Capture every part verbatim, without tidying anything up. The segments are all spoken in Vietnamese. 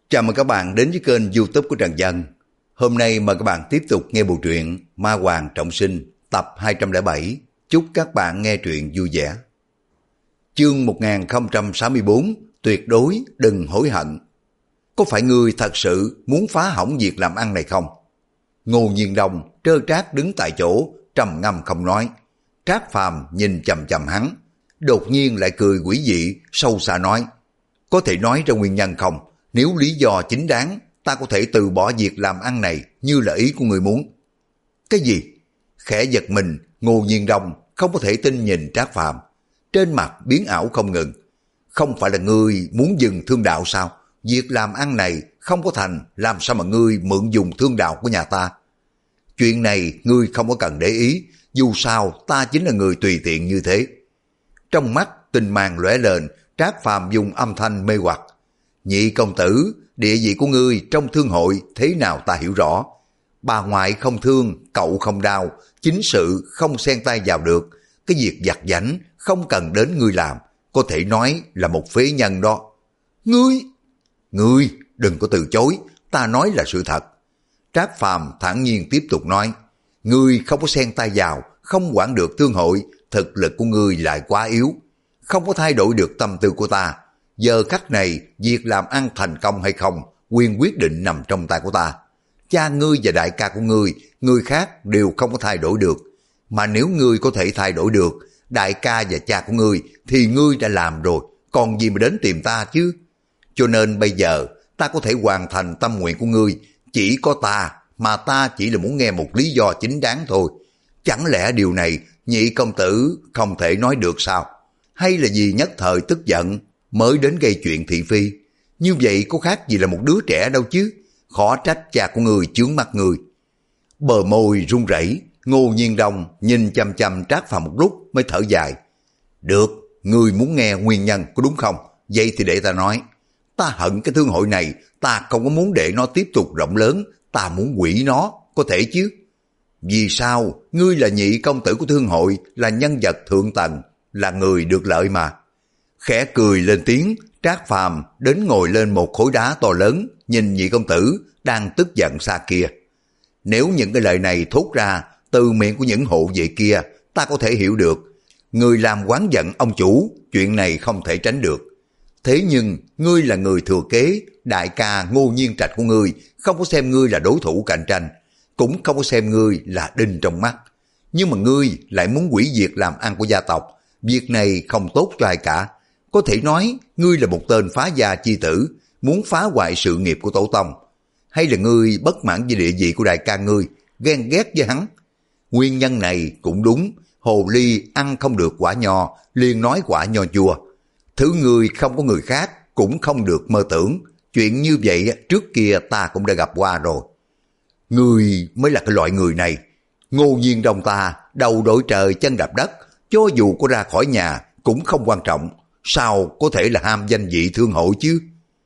Chào mừng các bạn đến với kênh YouTube của Trần Dân. Hôm nay mời các bạn tiếp tục nghe bộ truyện Ma Hoàng Trọng Sinh tập hai trăm lẻ bảy. Chúc các bạn nghe truyện vui vẻ. Chương một nghìn không trăm sáu mươi tư. Tuyệt đối đừng hối hận. Có phải ngươi thật sự muốn phá hỏng việc làm ăn này không? Ngô Nhiên Đông trơ trác đứng tại chỗ, trầm ngâm không nói. Trác Phàm nhìn chằm chằm hắn, đột nhiên lại cười quỷ dị, sâu xa nói: có thể nói ra nguyên nhân không? Nếu lý do chính đáng, ta có thể từ bỏ việc làm ăn này như là ý của người muốn. Cái gì? Khẽ giật mình, Ngô Nhiên Đông không có thể tin nhìn Trác Phàm, trên mặt biến ảo không ngừng. Không phải là ngươi muốn dừng thương đạo sao? Việc làm ăn này không có thành, làm sao mà ngươi mượn dùng thương đạo của nhà ta? Chuyện này ngươi không có cần để ý, dù sao ta chính là người tùy tiện như thế. Trong mắt tinh mang lóe lên, Trác Phàm dùng âm thanh mê hoặc: nhị công tử, địa vị của ngươi trong thương hội thế nào ta hiểu rõ. Bà ngoại không thương, cậu không đau, chính sự không xen tay vào được. Cái việc vặt vãnh không cần đến ngươi làm, có thể nói là một phế nhân đó. Ngươi, ngươi đừng có từ chối, ta nói là sự thật. Trác Phàm thản nhiên tiếp tục nói: ngươi không có xen tay vào, không quản được thương hội, thực lực của ngươi lại quá yếu, không có thay đổi được tâm tư của ta. Giờ khắc này, việc làm ăn thành công hay không, quyền quyết định nằm trong tay của ta. Cha ngươi và đại ca của ngươi, người khác đều không có thay đổi được. Mà nếu ngươi có thể thay đổi được, đại ca và cha của ngươi, thì ngươi đã làm rồi, còn gì mà đến tìm ta chứ? Cho nên bây giờ, ta có thể hoàn thành tâm nguyện của ngươi, chỉ có ta, mà ta chỉ là muốn nghe một lý do chính đáng thôi. Chẳng lẽ điều này, nhị công tử không thể nói được sao? Hay là vì nhất thời tức giận mới đến gây chuyện thị phi? Như vậy có khác gì là một đứa trẻ đâu chứ, khó trách cha của người chướng mắt người. Bờ môi run rẩy, Ngô Nhiên Đông nhìn chăm chăm Trác Phàm một lúc mới thở dài. Được, ngươi muốn nghe nguyên nhân có đúng không? Vậy thì để ta nói. Ta hận cái thương hội này, ta không có muốn để nó tiếp tục rộng lớn, ta muốn hủy nó, có thể chứ? Vì sao? Ngươi là nhị công tử của thương hội, là nhân vật thượng tầng, là người được lợi mà. Khẽ cười lên tiếng, Trác Phàm đến ngồi lên một khối đá to lớn, nhìn nhị công tử đang tức giận xa kia. Nếu những cái lời này thốt ra từ miệng của những hộ vệ kia, ta có thể hiểu được. Người làm oán giận ông chủ, chuyện này không thể tránh được. Thế nhưng, ngươi là người thừa kế, đại ca Ngô Nhiên Trạch của ngươi, không có xem ngươi là đối thủ cạnh tranh, cũng không có xem ngươi là đinh trong mắt. Nhưng mà ngươi lại muốn hủy diệt làm ăn của gia tộc, việc này không tốt cho ai cả. Có thể nói, ngươi là một tên phá gia chi tử, muốn phá hoại sự nghiệp của tổ tông. Hay là ngươi bất mãn với địa vị của đại ca ngươi, ghen ghét với hắn? Nguyên nhân này cũng đúng, hồ ly ăn không được quả nho, liền nói quả nho chua. Thứ ngươi không có người khác, cũng không được mơ tưởng. Chuyện như vậy trước kia ta cũng đã gặp qua rồi. Ngươi mới là cái loại người này. Ngô Nhiên Đông ta, đầu đội trời chân đạp đất, cho dù có ra khỏi nhà cũng không quan trọng. Sao có thể là ham danh vị thương hội chứ?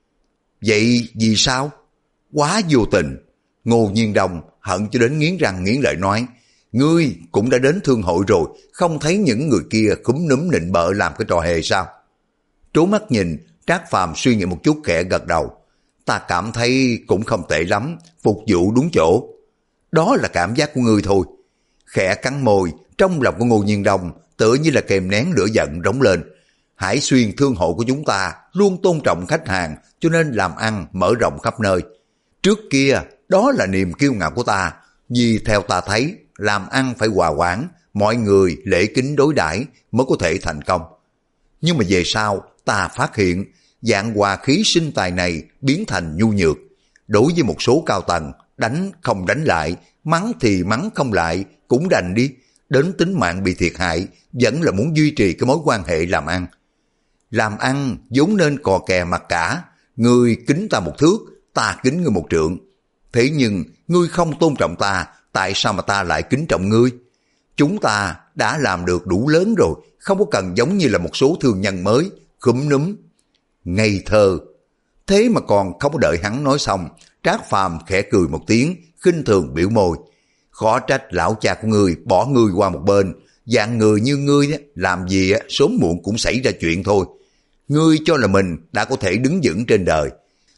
Vậy vì sao? Quá vô tình. Ngô Nhiên Đông hận cho đến nghiến răng nghiến lợi nói: ngươi cũng đã đến thương hội rồi, không thấy những người kia khúm núm nịnh bợ làm cái trò hề sao? Trố mắt nhìn, Trác Phàm suy nghĩ một chút khẽ gật đầu. Ta cảm thấy cũng không tệ lắm, phục vụ đúng chỗ. Đó là cảm giác của ngươi thôi. Khẽ cắn môi, trong lòng của Ngô Nhiên Đông tựa như là kèm nén lửa giận rống lên. Hải Xuyên thương hội của chúng ta luôn tôn trọng khách hàng, cho nên làm ăn mở rộng khắp nơi. Trước kia, đó là niềm kiêu ngạo của ta, vì theo ta thấy, làm ăn phải hòa quản, mọi người lễ kính đối đãi mới có thể thành công. Nhưng mà về sau, ta phát hiện, dạng hòa khí sinh tài này biến thành nhu nhược. Đối với một số cao tầng, đánh không đánh lại, mắng thì mắng không lại, cũng đành đi. Đến tính mạng bị thiệt hại, vẫn là muốn duy trì cái mối quan hệ làm ăn. Làm ăn vốn nên cò kè mặt cả, ngươi kính ta một thước, ta kính ngươi một trượng. Thế nhưng, ngươi không tôn trọng ta, tại sao mà ta lại kính trọng ngươi? Chúng ta đã làm được đủ lớn rồi, không có cần giống như là một số thương nhân mới, khúm núm. Ngây thơ. Thế mà còn không có đợi hắn nói xong, Trác Phàm khẽ cười một tiếng, khinh thường biểu môi. Khó trách lão cha của ngươi bỏ ngươi qua một bên, dạng người như ngươi làm gì sớm muộn cũng xảy ra chuyện thôi. Ngươi cho là mình đã có thể đứng vững trên đời.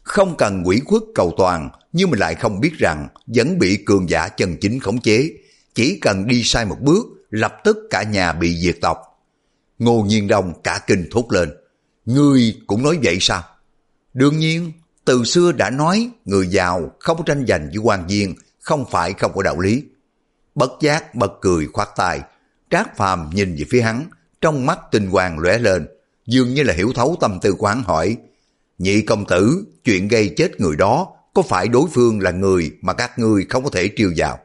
Không cần quỷ khuất cầu toàn, nhưng mà lại không biết rằng vẫn bị cường giả chân chính khống chế. Chỉ cần đi sai một bước, lập tức cả nhà bị diệt tộc. Ngô Nhiên Đông cả kinh thốt lên. Ngươi cũng nói vậy sao? Đương nhiên, từ xưa đã nói người giàu không tranh giành với quan viên, không phải không có đạo lý. Bất giác bật cười khoát tay. Trác Phàm nhìn về phía hắn, trong mắt tinh quang lóe lên, dường như là hiểu thấu tâm tư của hắn, hỏi: Nhị công tử, chuyện gây chết người đó có phải đối phương là người mà các ngươi không có thể trêu vào?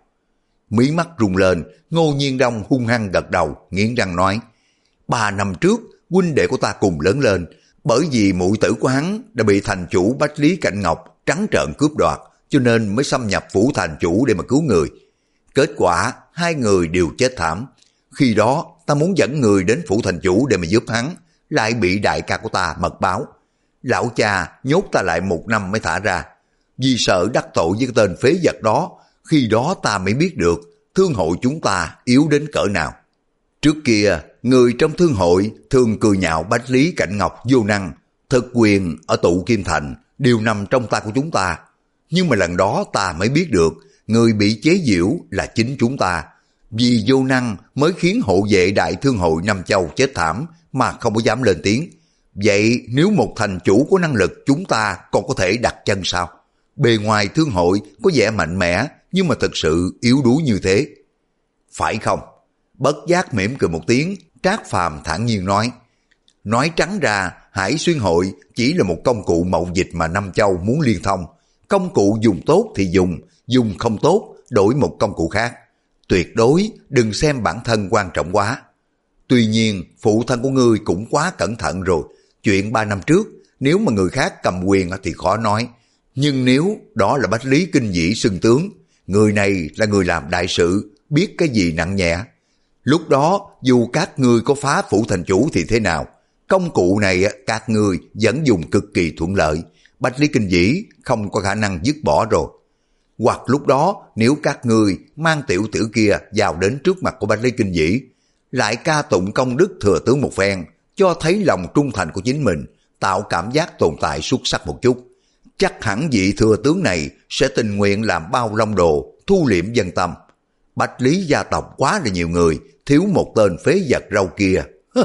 Mí mắt rung lên, Ngô Nhiên Đông hung hăng gật đầu, nghiến răng nói: Ba năm trước, huynh đệ của ta cùng lớn lên, bởi vì muội tử của hắn đã bị thành chủ Bách Lý Cảnh Ngọc trắng trợn cướp đoạt, cho nên mới xâm nhập phủ thành chủ để mà cứu người. Kết quả, hai người đều chết thảm. Khi đó, ta muốn dẫn người đến phủ thành chủ để mà giúp hắn, lại bị đại ca của ta mật báo. Lão cha nhốt ta lại một năm mới thả ra. Vì sợ đắc tội với cái tên phế vật đó, khi đó ta mới biết được thương hội chúng ta yếu đến cỡ nào. Trước kia, người trong thương hội thường cười nhạo Bách Lý Cảnh Ngọc vô năng, thực quyền ở Tụ Kim Thành đều nằm trong tay của chúng ta. Nhưng mà lần đó ta mới biết được người bị chế giễu là chính chúng ta. Vì vô năng mới khiến hộ vệ đại thương hội Nam Châu chết thảm mà không có dám lên tiếng. Vậy nếu một thành chủ có năng lực, chúng ta còn có thể đặt chân sao? Bề ngoài thương hội có vẻ mạnh mẽ, nhưng mà thực sự yếu đuối như thế. Phải không? Bất giác mỉm cười một tiếng, Trác Phàm thản nhiên nói. Nói trắng ra, Hải Xuyên hội chỉ là một công cụ mậu dịch mà Nam Châu muốn liên thông. Công cụ dùng tốt thì dùng, dùng không tốt, đổi một công cụ khác. Tuyệt đối đừng xem bản thân quan trọng quá. Tuy nhiên, phụ thân của ngươi cũng quá cẩn thận rồi. Chuyện ba năm trước, nếu mà người khác cầm quyền thì khó nói. Nhưng nếu đó là Bách Lý Kinh Vĩ xưng tướng, người này là người làm đại sự, biết cái gì nặng nhẹ. Lúc đó, dù các ngươi có phá phủ thành chủ thì thế nào, công cụ này các ngươi vẫn dùng cực kỳ thuận lợi. Bách Lý Kinh Vĩ không có khả năng dứt bỏ rồi. Hoặc lúc đó, nếu các ngươi mang tiểu tử kia vào đến trước mặt của Bách Lý Kinh Vĩ, lại ca tụng công đức thừa tướng một phen, cho thấy lòng trung thành của chính mình, tạo cảm giác tồn tại xuất sắc một chút, chắc hẳn vị thừa tướng này sẽ tình nguyện làm bao long đồ, thu liễm dân tâm. Bách Lý gia tộc quá là nhiều người, thiếu một tên phế vật râu kia.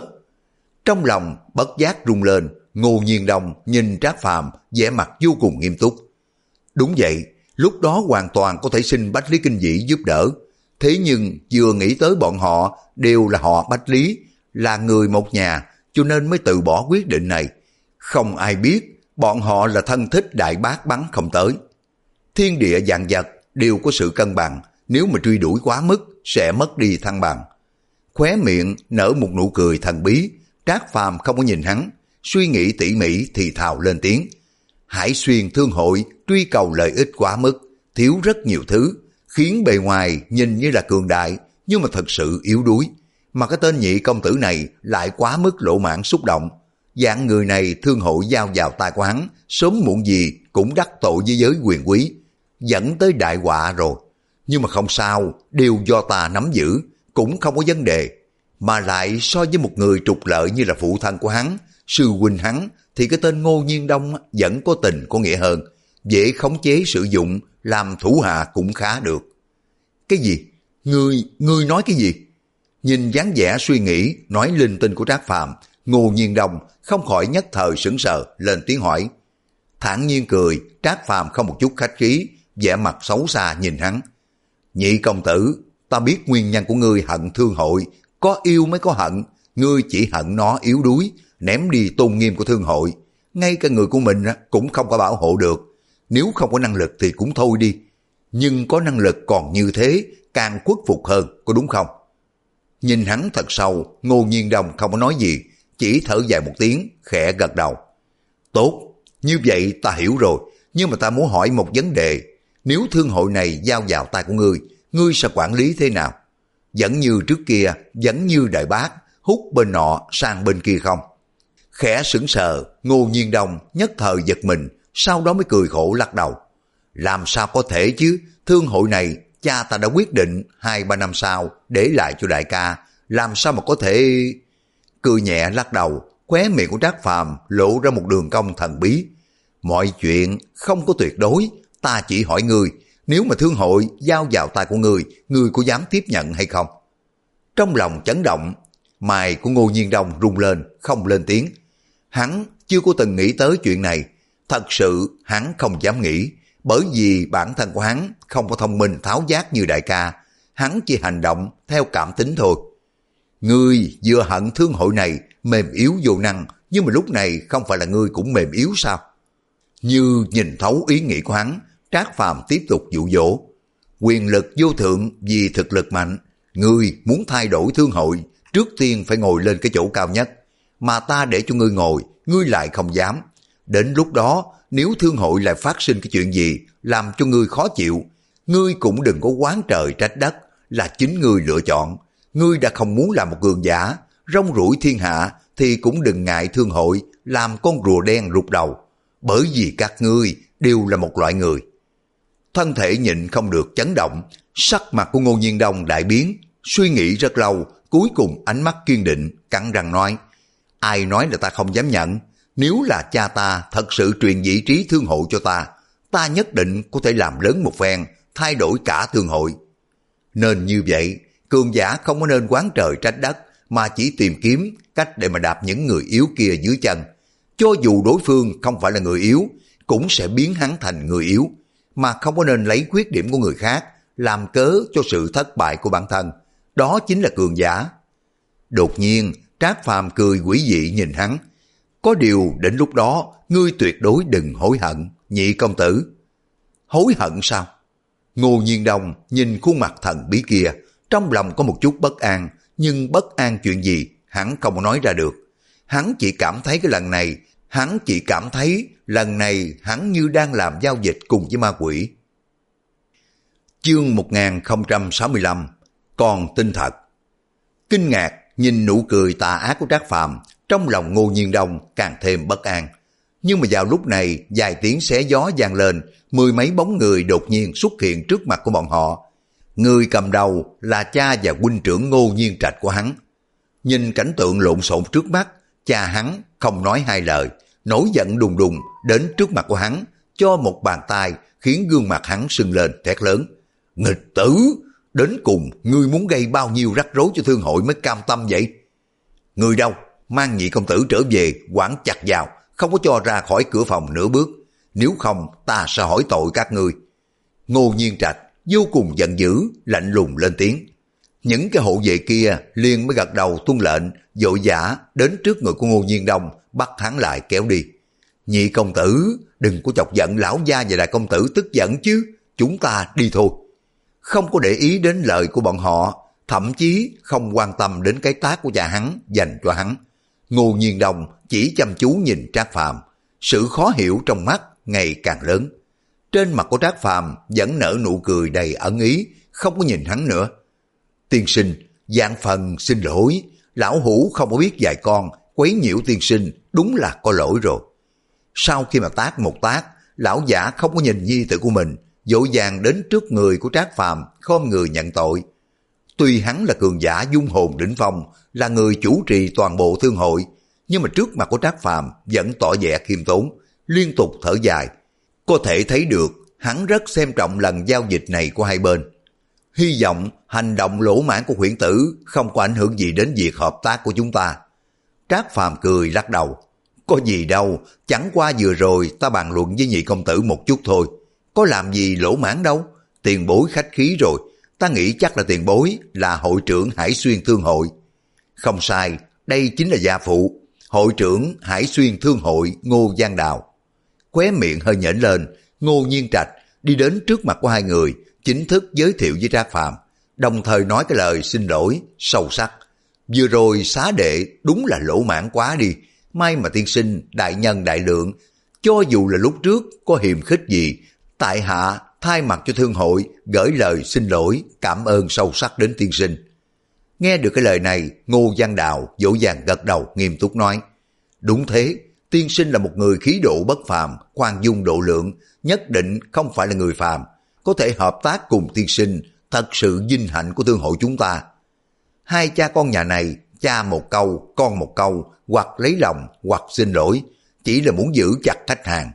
Trong lòng bất giác rung lên, Ngô Nhiên Đông nhìn Trác Phàm vẻ mặt vô cùng nghiêm túc. Đúng vậy, lúc đó hoàn toàn có thể xin Bách Lý Kinh Vĩ giúp đỡ. Thế nhưng vừa nghĩ tới bọn họ đều là họ Bách Lý, là người một nhà, cho nên mới từ bỏ quyết định này. Không ai biết bọn họ là thân thích đại bác bắn không tới. Thiên địa vạn vật đều có sự cân bằng, nếu mà truy đuổi quá mức sẽ mất đi thăng bằng. Khóe miệng nở một nụ cười thần bí, Trác Phàm không có nhìn hắn, suy nghĩ tỉ mỉ thì thào lên tiếng. Hải Xuyên thương hội truy cầu lợi ích quá mức, thiếu rất nhiều thứ, khiến bề ngoài nhìn như là cường đại, nhưng mà thật sự yếu đuối. Mà cái tên nhị công tử này lại quá mức lỗ mãn xúc động. Dạng người này thương hội giao vào tay của hắn, sớm muộn gì cũng đắc tội với giới quyền quý, dẫn tới đại họa rồi. Nhưng mà không sao, đều do ta nắm giữ, cũng không có vấn đề. Mà lại so với một người trục lợi như là phụ thân của hắn, sư huynh hắn, thì cái tên Ngô Nhiên Đông vẫn có tình có nghĩa hơn, dễ khống chế sử dụng, làm thủ hạ cũng khá được. Cái gì? Ngươi, ngươi nói cái gì? Nhìn dáng vẻ suy nghĩ, nói linh tinh của Trác Phàm, Ngô Nhiên Đông không khỏi nhất thời sững sờ, lên tiếng hỏi. Thản nhiên cười, Trác Phàm không một chút khách khí, vẻ mặt xấu xa nhìn hắn. Nhị công tử, ta biết nguyên nhân của ngươi hận thương hội, có yêu mới có hận, ngươi chỉ hận nó yếu đuối, ném đi tôn nghiêm của thương hội, ngay cả người của mình cũng không có bảo hộ được. Nếu không có năng lực thì cũng thôi đi, nhưng có năng lực còn như thế, càng khuất phục hơn, có đúng không? Nhìn hắn thật sâu, Ngô Nhiên Đông không có nói gì, chỉ thở dài một tiếng, khẽ gật đầu. Tốt, như vậy ta hiểu rồi, nhưng mà ta muốn hỏi một vấn đề. Nếu thương hội này giao vào tay của ngươi, ngươi sẽ quản lý thế nào? Vẫn như trước kia, vẫn như đại bác, hút bên nọ sang bên kia không? Khẽ sững sờ, Ngô Nhiên Đông nhất thời giật mình, sau đó mới cười khổ lắc đầu. Làm sao có thể chứ, thương hội này cha ta đã quyết định hai ba năm sau để lại cho đại ca, làm sao mà có thể... Cười nhẹ lắc đầu, khóe miệng của Trác Phàm lộ ra một đường cong thần bí. Mọi chuyện không có tuyệt đối, ta chỉ hỏi ngươi, nếu mà thương hội giao vào tay của ngươi, ngươi có dám tiếp nhận hay không? Trong lòng chấn động, mày của Ngô Nhiên Đông rung lên, không lên tiếng. Hắn chưa có từng nghĩ tới chuyện này, thật sự hắn không dám nghĩ, bởi vì bản thân của hắn không có thông minh tháo giác như đại ca, hắn chỉ hành động theo cảm tính thôi. Ngươi vừa hận thương hội này mềm yếu vô năng, nhưng mà lúc này không phải là ngươi cũng mềm yếu sao? Như nhìn thấu ý nghĩ của hắn, Trác Phàm tiếp tục dụ dỗ. Quyền lực vô thượng vì thực lực mạnh, ngươi muốn thay đổi thương hội, trước tiên phải ngồi lên cái chỗ cao nhất, mà ta để cho ngươi ngồi, ngươi lại không dám. Đến lúc đó, nếu thương hội lại phát sinh cái chuyện gì làm cho ngươi khó chịu, ngươi cũng đừng có oán trời trách đất, là chính ngươi lựa chọn. Ngươi đã không muốn làm một cường giả, rong ruổi thiên hạ, thì cũng đừng ngại thương hội làm con rùa đen rụt đầu, bởi vì các ngươi đều là một loại người. Thân thể nhịn không được chấn động, sắc mặt của Ngô Nhiên Đông đại biến, suy nghĩ rất lâu, cuối cùng ánh mắt kiên định, cắn răng nói, ai nói là ta không dám nhận, nếu là cha ta thật sự truyền vị trí thương hội cho ta, ta nhất định có thể làm lớn một phen, thay đổi cả thương hội. Nên như vậy, cường giả không có nên oán trời trách đất, mà chỉ tìm kiếm cách để mà đạp những người yếu kia dưới chân. Cho dù đối phương không phải là người yếu, cũng sẽ biến hắn thành người yếu, mà không có nên lấy khuyết điểm của người khác làm cớ cho sự thất bại của bản thân. Đó chính là cường giả. Đột nhiên, Trác Phàm cười quỷ dị nhìn hắn. Có điều đến lúc đó, ngươi tuyệt đối đừng hối hận, nhị công tử. Hối hận sao? Ngô Nhiên Đông nhìn khuôn mặt thần bí kia, trong lòng có một chút bất an, nhưng bất an chuyện gì hắn không nói ra được. Hắn chỉ cảm thấy cái lần này, hắn chỉ cảm thấy lần này hắn như đang làm giao dịch cùng với ma quỷ. Chương một nghìn không trăm sáu mươi lăm, còn tin thật. Kinh ngạc nhìn nụ cười tà ác của Trác Phàm, trong lòng Ngô Nhiên Đông càng thêm bất an. Nhưng mà vào lúc này, vài tiếng xé gió vang lên, mười mấy bóng người đột nhiên xuất hiện trước mặt của bọn họ. Người cầm đầu là cha và huynh trưởng Ngô Nhiên Trạch của hắn. Nhìn cảnh tượng lộn xộn trước mắt, cha hắn không nói hai lời, nổi giận đùng đùng đến trước mặt của hắn, cho một bàn tay khiến gương mặt hắn sưng lên, thét lớn. Nghịch tử, đến cùng ngươi muốn gây bao nhiêu rắc rối cho thương hội mới cam tâm vậy? Người đâu, mang nhị công tử trở về, quản chặt vào, không có cho ra khỏi cửa phòng nửa bước, nếu không ta sẽ hỏi tội các ngươi. Ngô Nhiên Trạch vô cùng giận dữ, lạnh lùng lên tiếng. Những cái hộ vệ kia liền mới gật đầu tuân lệnh, vội vã đến trước người của Ngô Nhiên Đông, bắt hắn lại kéo đi. Nhị công tử, đừng có chọc giận lão gia và đại công tử tức giận chứ, chúng ta đi thôi. Không có để ý đến lời của bọn họ, thậm chí không quan tâm đến cái tác của cha hắn dành cho hắn. Ngô Nhiên Đông chỉ chăm chú nhìn Trác Phàm, sự khó hiểu trong mắt ngày càng lớn. Trên mặt của Trác Phàm vẫn nở nụ cười đầy ẩn ý, không có nhìn hắn nữa. Tiên sinh, vạn phần xin lỗi, lão hủ không có biết dạy con, quấy nhiễu tiên sinh, đúng là có lỗi rồi. Sau khi mà tác một tác, lão giả không có nhìn nhi tử của mình, vội vàng đến trước người của Trác Phàm, khom người nhận tội. Tuy hắn là cường giả dung hồn đỉnh phong, là người chủ trì toàn bộ thương hội, nhưng mà trước mặt của Trác Phàm vẫn tỏ vẻ khiêm tốn, liên tục thở dài. Có thể thấy được hắn rất xem trọng lần giao dịch này của hai bên. Hy vọng hành động lỗ mãn của huyễn tử không có ảnh hưởng gì đến việc hợp tác của chúng ta. Trác Phàm cười lắc đầu. Có gì đâu, chẳng qua vừa rồi ta bàn luận với nhị công tử một chút thôi. Có làm gì lỗ mãn đâu, tiền bối khách khí rồi. Ta nghĩ chắc là tiền bối là hội trưởng Hải Xuyên Thương hội. Không sai, đây chính là gia phụ, hội trưởng Hải Xuyên Thương hội Ngô Giang Đào. Khóe miệng hơi nhếch lên, Ngô Nhiên Trạch đi đến trước mặt của hai người, chính thức giới thiệu với Trác Phàm, đồng thời nói cái lời xin lỗi sâu sắc. Vừa rồi xá đệ đúng là lỗ mãn quá đi, may mà tiên sinh đại nhân đại lượng, cho dù là lúc trước có hiềm khích gì, tại hạ thay mặt cho thương hội gửi lời xin lỗi cảm ơn sâu sắc đến tiên sinh. Nghe được cái lời này, Ngô Giang Đào dỗ dàng gật đầu nghiêm túc nói, đúng thế, tiên sinh là một người khí độ bất phàm, khoan dung độ lượng, nhất định không phải là người phàm, có thể hợp tác cùng tiên sinh, thật sự vinh hạnh của thương hội chúng ta. Hai cha con nhà này, cha một câu, con một câu, hoặc lấy lòng, hoặc xin lỗi, chỉ là muốn giữ chặt khách hàng.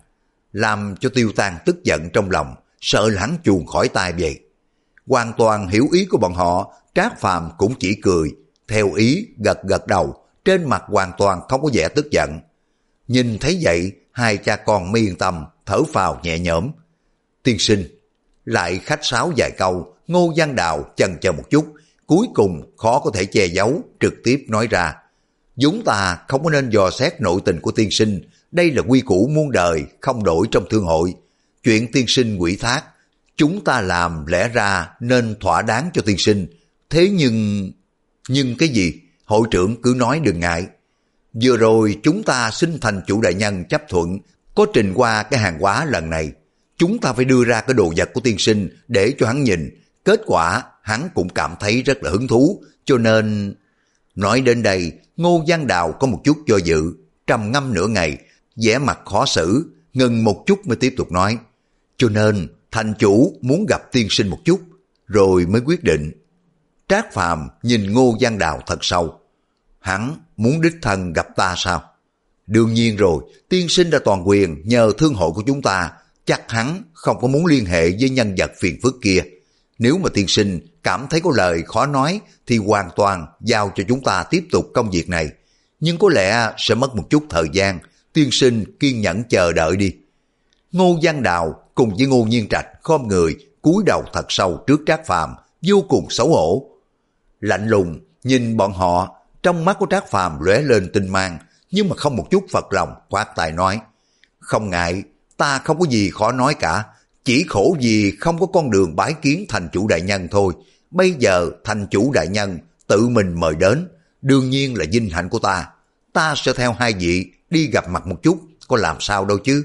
làm cho Tiêu Tan tức giận trong lòng, sợ hắn chuồn khỏi tay vậy. Hoàn toàn hiểu ý của bọn họ, Trác Phàm cũng chỉ cười, theo ý gật gật đầu, trên mặt hoàn toàn không có vẻ tức giận. Nhìn thấy vậy, hai cha con mới yên tâm, thở phào nhẹ nhõm. Tiên sinh, lại khách sáo vài câu, Ngô Văn Đào chần chờ một chút, cuối cùng khó có thể che giấu, trực tiếp nói ra. Chúng ta không có nên dò xét nội tình của tiên sinh, đây là quy củ muôn đời, không đổi trong thương hội. Chuyện tiên sinh ủy thác, chúng ta làm lẽ ra nên thỏa đáng cho tiên sinh. Thế nhưng... Nhưng cái gì? Hội trưởng cứ nói đừng ngại. Vừa rồi chúng ta xin thành chủ đại nhân chấp thuận, có trình qua cái hàng hóa lần này. Chúng ta phải đưa ra cái đồ vật của tiên sinh để cho hắn nhìn. Kết quả hắn cũng cảm thấy rất là hứng thú, cho nên... Nói đến đây, Ngô Văn Đào có một chút do dự, trầm ngâm nửa ngày, vẻ mặt khó xử, ngừng một chút mới tiếp tục nói. Cho nên thành chủ muốn gặp tiên sinh một chút, rồi mới quyết định. Trác Phàm nhìn Ngô Văn Đào thật sâu. Hắn muốn đích thân gặp ta sao? Đương nhiên rồi, tiên sinh đã toàn quyền nhờ thương hội của chúng ta, chắc hắn không có muốn liên hệ với nhân vật phiền phức kia. Nếu mà tiên sinh cảm thấy có lời khó nói thì hoàn toàn giao cho chúng ta tiếp tục công việc này. Nhưng có lẽ sẽ mất một chút thời gian, tiên sinh kiên nhẫn chờ đợi đi. Ngô Văn Đào cùng với Ngô Nhiên Trạch khom người, cúi đầu thật sâu trước Trác Phàm, vô cùng xấu hổ. Lạnh lùng nhìn bọn họ, trong mắt của Trác Phàm lóe lên tinh mang, nhưng mà không một chút phật lòng, quát tài nói. Không ngại, ta không có gì khó nói cả, chỉ khổ vì không có con đường bái kiến thành chủ đại nhân thôi. Bây giờ thành chủ đại nhân tự mình mời đến, đương nhiên là vinh hạnh của ta. Ta sẽ theo hai vị đi gặp mặt một chút, có làm sao đâu chứ.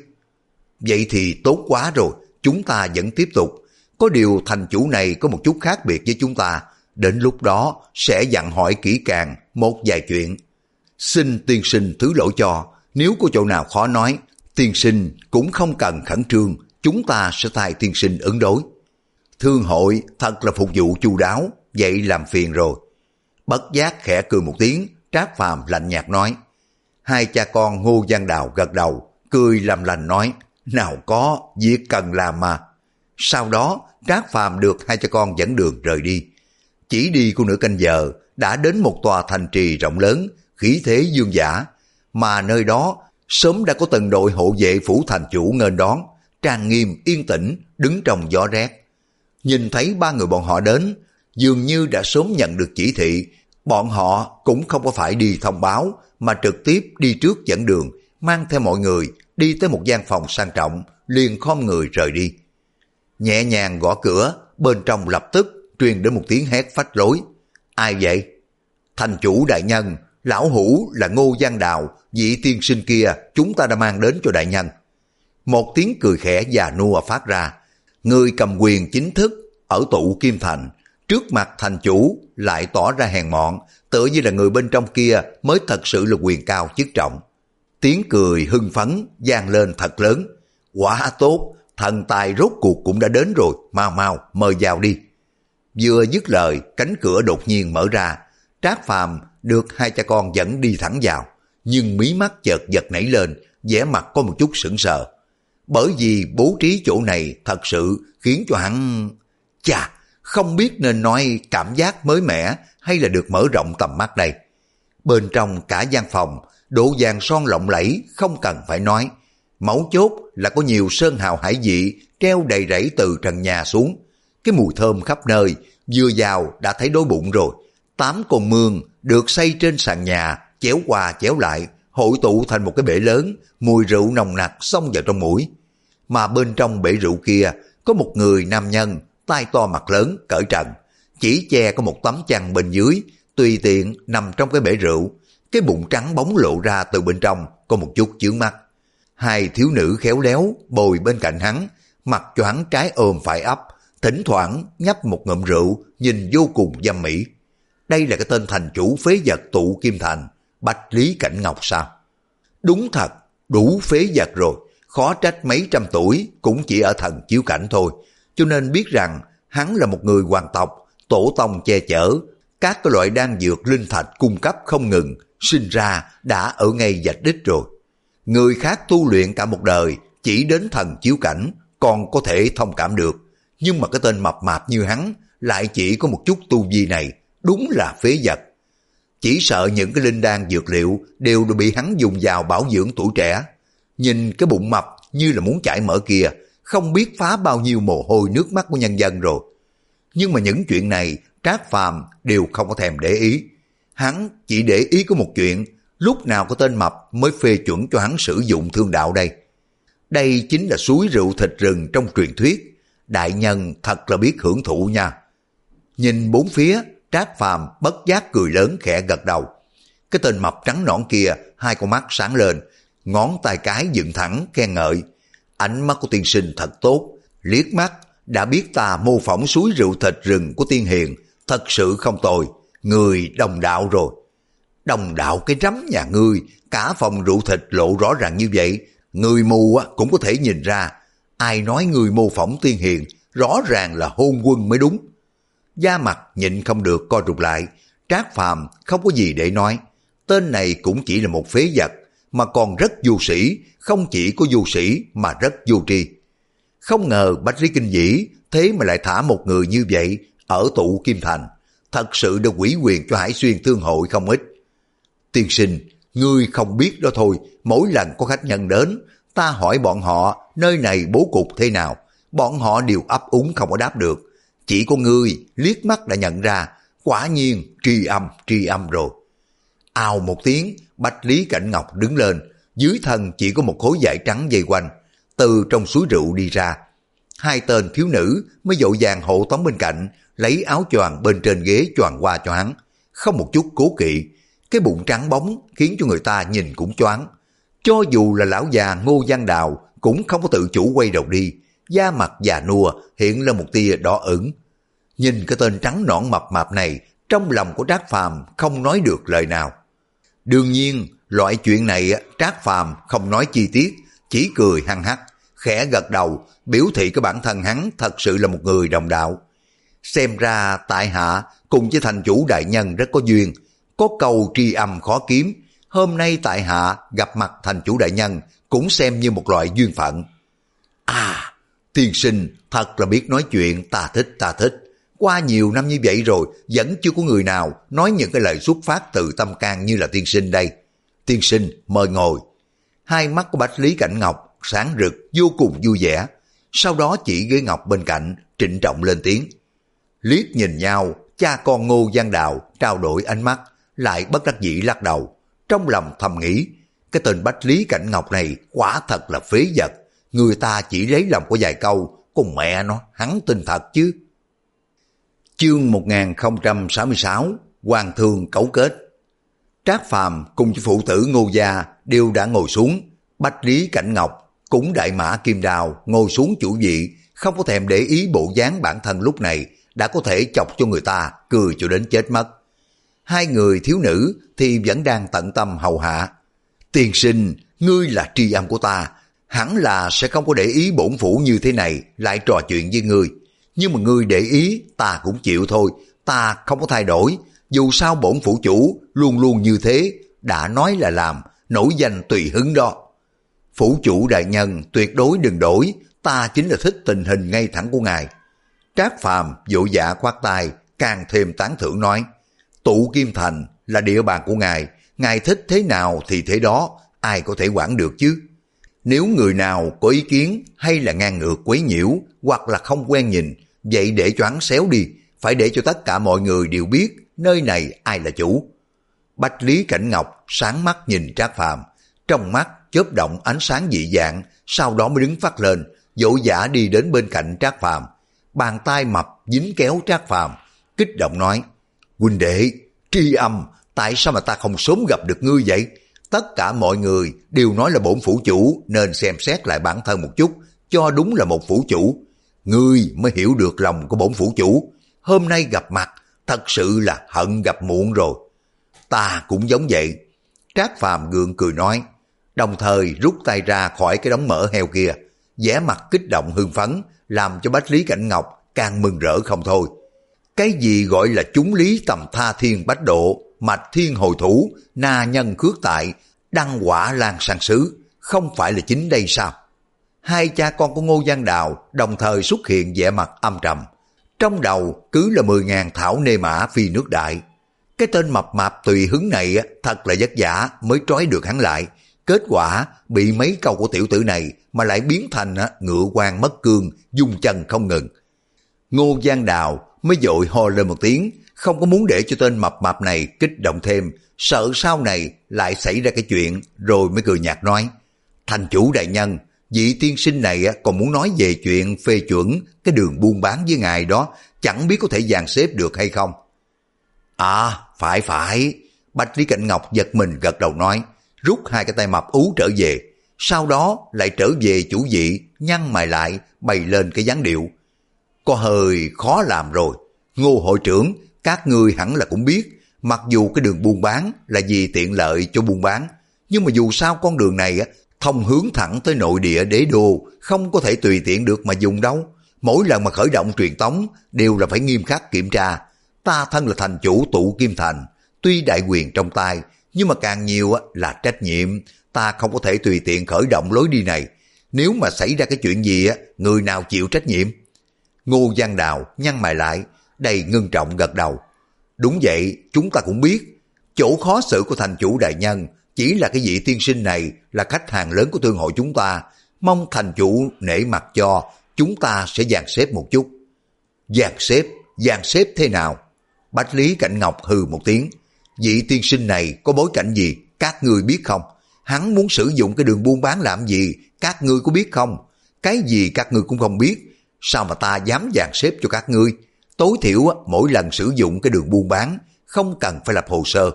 Vậy thì tốt quá rồi, chúng ta vẫn tiếp tục. Có điều thành chủ này có một chút khác biệt với chúng ta, đến lúc đó sẽ dặn hỏi kỹ càng một vài chuyện. Xin tiên sinh thứ lỗi cho, nếu có chỗ nào khó nói, tiên sinh cũng không cần khẩn trương, chúng ta sẽ thay tiên sinh ứng đối. Thương hội thật là phục vụ chu đáo, vậy làm phiền rồi. Bất giác khẽ cười một tiếng, Trác Phàm lạnh nhạt nói. Hai cha con Ngô Văn Đào gật đầu, cười làm lành nói, nào có, việc cần làm mà. Sau đó, Trác Phàm được hai cha con dẫn đường rời đi. Chỉ đi của nửa canh giờ, đã đến một tòa thành trì rộng lớn, khí thế dương dã, mà nơi đó sớm đã có từng đội hộ vệ phủ thành chủ nghênh đón, trang nghiêm yên tĩnh, đứng trong gió rét. Nhìn thấy ba người bọn họ đến, dường như đã sớm nhận được chỉ thị, bọn họ cũng không có phải đi thông báo, mà trực tiếp đi trước dẫn đường, mang theo mọi người, đi tới một gian phòng sang trọng, liền khom người rời đi. Nhẹ nhàng gõ cửa, bên trong lập tức truyền đến một tiếng hét phách lối. Ai vậy? Thành chủ đại nhân, lão hủ là Ngô Văn Đào, vị tiên sinh kia chúng ta đã mang đến cho đại nhân. Một tiếng cười khẽ già nua phát ra. Người cầm quyền chính thức ở tụ Kim Thành, trước mặt thành chủ lại tỏ ra hèn mọn, tựa như là người bên trong kia mới thật sự là quyền cao chức trọng. Tiếng cười hưng phấn vang lên thật lớn. Quả tốt, thần tài rốt cuộc cũng đã đến rồi, mau mau mời vào đi. Vừa dứt lời, cánh cửa đột nhiên mở ra, Trác Phàm được hai cha con dẫn đi thẳng vào, nhưng mí mắt chợt giật nảy lên, vẻ mặt có một chút sững sờ. Bởi vì bố trí chỗ này thật sự khiến cho hắn... Chà, không biết nên nói cảm giác mới mẻ hay là được mở rộng tầm mắt đây. Bên trong cả gian phòng, độ vàng son lộng lẫy không cần phải nói. Mấu chốt là có nhiều sơn hào hải vị treo đầy rẫy từ trần nhà xuống. Cái mùi thơm khắp nơi, vừa vào đã thấy đói bụng rồi. Tám con mương được xây trên sàn nhà, chéo qua chéo lại, hội tụ thành một cái bể lớn, mùi rượu nồng nặc xông vào trong mũi. Mà bên trong bể rượu kia có một người nam nhân, tai to mặt lớn, cởi trần, chỉ che có một tấm chăn bên dưới, tùy tiện nằm trong cái bể rượu. Cái bụng trắng bóng lộ ra từ bên trong, có một chút chướng mắt. Hai thiếu nữ khéo léo bồi bên cạnh hắn, mặt choáng trái ôm phải ấp, thỉnh thoảng nhấp một ngụm rượu, nhìn vô cùng dâm mỹ. Đây là cái tên thành chủ phế vật tụ Kim Thành, Bạch Lý Cảnh Ngọc sao? Đúng thật, đủ phế vật rồi, khó trách mấy trăm tuổi cũng chỉ ở thần chiếu cảnh thôi, cho nên biết rằng hắn là một người hoàng tộc, tổ tông che chở, các cái loại đan dược linh thạch cung cấp không ngừng, sinh ra đã ở ngay vạch đích rồi. Người khác tu luyện cả một đời, chỉ đến thần chiếu cảnh còn có thể thông cảm được, nhưng mà cái tên mập mạp như hắn lại chỉ có một chút tu vi này, đúng là phế vật. Chỉ sợ những cái linh đan dược liệu đều bị hắn dùng vào bảo dưỡng tuổi trẻ. Nhìn cái bụng mập như là muốn chảy mỡ kia, không biết phá bao nhiêu mồ hôi nước mắt của nhân dân rồi. Nhưng mà những chuyện này Trác Phàm đều không có thèm để ý. Hắn chỉ để ý có một chuyện, lúc nào có tên mập mới phê chuẩn cho hắn sử dụng thương đạo đây. Đây chính là suối rượu thịt rừng trong truyền thuyết. Đại nhân thật là biết hưởng thụ nha. Nhìn bốn phía, Trác Phàm bất giác cười lớn khẽ gật đầu. Cái tên mập trắng nõn kia, hai con mắt sáng lên, ngón tay cái dựng thẳng khen ngợi. Ánh mắt của tiên sinh thật tốt, liếc mắt đã biết ta mô phỏng suối rượu thịt rừng của tiên hiền, thật sự không tồi, người đồng đạo rồi. Đồng đạo cái rắm nhà ngươi, cả phòng rượu thịt lộ rõ ràng như vậy, người mù cũng có thể nhìn ra. Ai nói người mô phỏng tiên hiền, rõ ràng là hôn quân mới đúng. Da mặt nhịn không được co rụt lại, Trác Phàm không có gì để nói. Tên này cũng chỉ là một phế vật, mà còn rất vô sĩ, không chỉ có vô sĩ mà rất vô tri. Không ngờ Bách Lý Kinh Vĩ thế mà lại thả một người như vậy ở tụ Kim Thành, thật sự đã ủy quyền cho Hải Xuyên Thương hội không ít. Tiên sinh, ngươi không biết đó thôi, mỗi lần có khách nhân đến, ta hỏi bọn họ nơi này bố cục thế nào, bọn họ đều ấp úng không có đáp được. Chỉ có ngươi liếc mắt đã nhận ra, quả nhiên tri âm tri âm rồi. Ào một tiếng, Bách Lý Cảnh Ngọc đứng lên, dưới thân chỉ có một khối vải trắng dây quanh, từ trong suối rượu đi ra. Hai tên thiếu nữ mới vội vàng hộ tống bên cạnh, lấy áo choàng bên trên ghế choàng qua cho hắn, không một chút cố kỵ. Cái bụng trắng bóng khiến cho người ta nhìn cũng choáng. Cho dù là lão già Ngô Văn Đào cũng không có tự chủ quay đầu đi, da mặt già nua hiện lên một tia đỏ ửng. Nhìn cái tên trắng nõn mập mạp này, trong lòng của Trác Phàm không nói được lời nào. Đương nhiên, loại chuyện này Trác Phàm không nói chi tiết, chỉ cười hăng hắc, khẽ gật đầu, biểu thị cái bản thân hắn thật sự là một người đồng đạo. Xem ra tại hạ cùng với thành chủ đại nhân rất có duyên, có câu tri âm khó kiếm, hôm nay tại hạ gặp mặt thành chủ đại nhân cũng xem như một loại duyên phận. À, tiên sinh thật là biết nói chuyện, ta thích ta thích. Qua nhiều năm như vậy rồi, vẫn chưa có người nào nói những cái lời xuất phát từ tâm can như là tiên sinh đây. Tiên sinh, mời ngồi. Hai mắt của Bách Lý Cảnh Ngọc sáng rực, vô cùng vui vẻ. Sau đó chỉ ghế ngọc bên cạnh, trịnh trọng lên tiếng. Liếc nhìn nhau, cha con Ngô Văn Đào trao đổi ánh mắt, lại bất đắc dĩ lắc đầu. Trong lòng thầm nghĩ, cái tên Bách Lý Cảnh Ngọc này quả thật là phế vật. Người ta chỉ lấy lòng có vài câu, con mẹ nó, hắn tin thật chứ. Chương một nghìn không trăm sáu mươi sáu, Hoàng thương cấu kết. Trác Phàm cùng với phụ tử Ngô gia đều đã ngồi xuống, Bách Lý Cảnh Ngọc cũng đại mã kim đao ngồi xuống chủ vị, không có thèm để ý bộ dáng bản thân lúc này đã có thể chọc cho người ta cười cho đến chết mất. Hai người thiếu nữ thì vẫn đang tận tâm hầu hạ. Tiên sinh, ngươi là tri âm của ta, hẳn là sẽ không có để ý bổn phủ như thế này lại trò chuyện với ngươi. Nhưng mà ngươi để ý ta cũng chịu thôi, ta không có thay đổi. Dù sao bổn phủ chủ luôn luôn như thế, đã nói là làm, nổi danh tùy hứng đó. Phủ chủ đại nhân tuyệt đối đừng đổi, ta chính là thích tình hình ngay thẳng của ngài. Trác Phàm vội vã khoát tay, càng thêm tán thưởng nói, Tụ Kim Thành là địa bàn của ngài, ngài thích thế nào thì thế đó, ai có thể quản được chứ. Nếu người nào có ý kiến hay là ngang ngược quấy nhiễu hoặc là không quen nhìn, vậy để cho hắn xéo đi, phải để cho tất cả mọi người đều biết nơi này ai là chủ. Bách Lý Cảnh Ngọc sáng mắt nhìn Trác Phàm, trong mắt chớp động ánh sáng dị dạng, sau đó mới đứng phát lên, vội vã đi đến bên cạnh Trác Phàm, bàn tay mập dính kéo Trác Phàm, kích động nói, huynh đệ, tri âm, tại sao mà ta không sớm gặp được ngươi vậy? Tất cả mọi người đều nói là bổn phủ chủ nên xem xét lại bản thân một chút, cho đúng là một phủ chủ. Ngươi mới hiểu được lòng của bổn phủ chủ, hôm nay gặp mặt, thật sự là hận gặp muộn rồi. Ta cũng giống vậy. Trác Phàm gượng cười nói, đồng thời rút tay ra khỏi cái đống mỡ heo kia, vẻ mặt kích động hưng phấn, làm cho Bách Lý Cảnh Ngọc càng mừng rỡ không thôi. Cái gì gọi là chúng lý tầm tha thiên bách độ, mạch thiên hồi thủ, na nhân khước tại, đăng quả lan sang xứ, không phải là chính đây sao? Hai cha con của Ngô Văn Đào đồng thời xuất hiện vẻ mặt âm trầm. Trong đầu cứ là mười ngàn thảo nê mã phi nước đại. Cái tên mập mạp tùy hứng này thật là vất vả mới trói được hắn lại. Kết quả bị mấy câu của tiểu tử này mà lại biến thành ngựa quan mất cương, dung chân không ngừng. Ngô Văn Đào mới vội ho lên một tiếng, không có muốn để cho tên mập mạp này kích động thêm, sợ sau này lại xảy ra cái chuyện, rồi mới cười nhạt nói: Thành chủ đại nhân, vị tiên sinh này còn muốn nói về chuyện phê chuẩn cái đường buôn bán với ngài đó, chẳng biết có thể dàn xếp được hay không. À, phải phải. Bạch Lý Cạnh Ngọc giật mình gật đầu nói, rút hai cái tay mập ú trở về, sau đó lại trở về chủ vị, nhăn mày lại, bày lên cái dáng điệu. Có hơi khó làm rồi. Ngô hội trưởng, các ngươi hẳn là cũng biết, mặc dù cái đường buôn bán là vì tiện lợi cho buôn bán, nhưng mà dù sao con đường này thông hướng thẳng tới nội địa đế đô, không có thể tùy tiện được mà dùng đâu. Mỗi lần mà khởi động truyền tống đều là phải nghiêm khắc kiểm tra. Ta thân là thành chủ Tụ Kim Thành, tuy đại quyền trong tay, nhưng mà càng nhiều là trách nhiệm. Ta không có thể tùy tiện khởi động lối đi này. Nếu mà xảy ra cái chuyện gì, người nào chịu trách nhiệm? Ngô Văn Đào nhăn mày lại, đầy ngưng trọng gật đầu. Đúng vậy, chúng ta cũng biết. Chỗ khó xử của thành chủ đại nhân chỉ là cái vị tiên sinh này là khách hàng lớn của thương hội chúng ta. Mong thành chủ nể mặt cho, chúng ta sẽ dàn xếp một chút. Dàn xếp? Dàn xếp thế nào? Bách Lý Cạnh Ngọc hừ một tiếng. Vị tiên sinh này có bối cảnh gì, các ngươi biết không? Hắn muốn sử dụng cái đường buôn bán làm gì, các ngươi có biết không? Cái gì các ngươi cũng không biết, sao mà ta dám dàn xếp cho các ngươi? Tối thiểu mỗi lần sử dụng cái đường buôn bán không cần phải lập hồ sơ.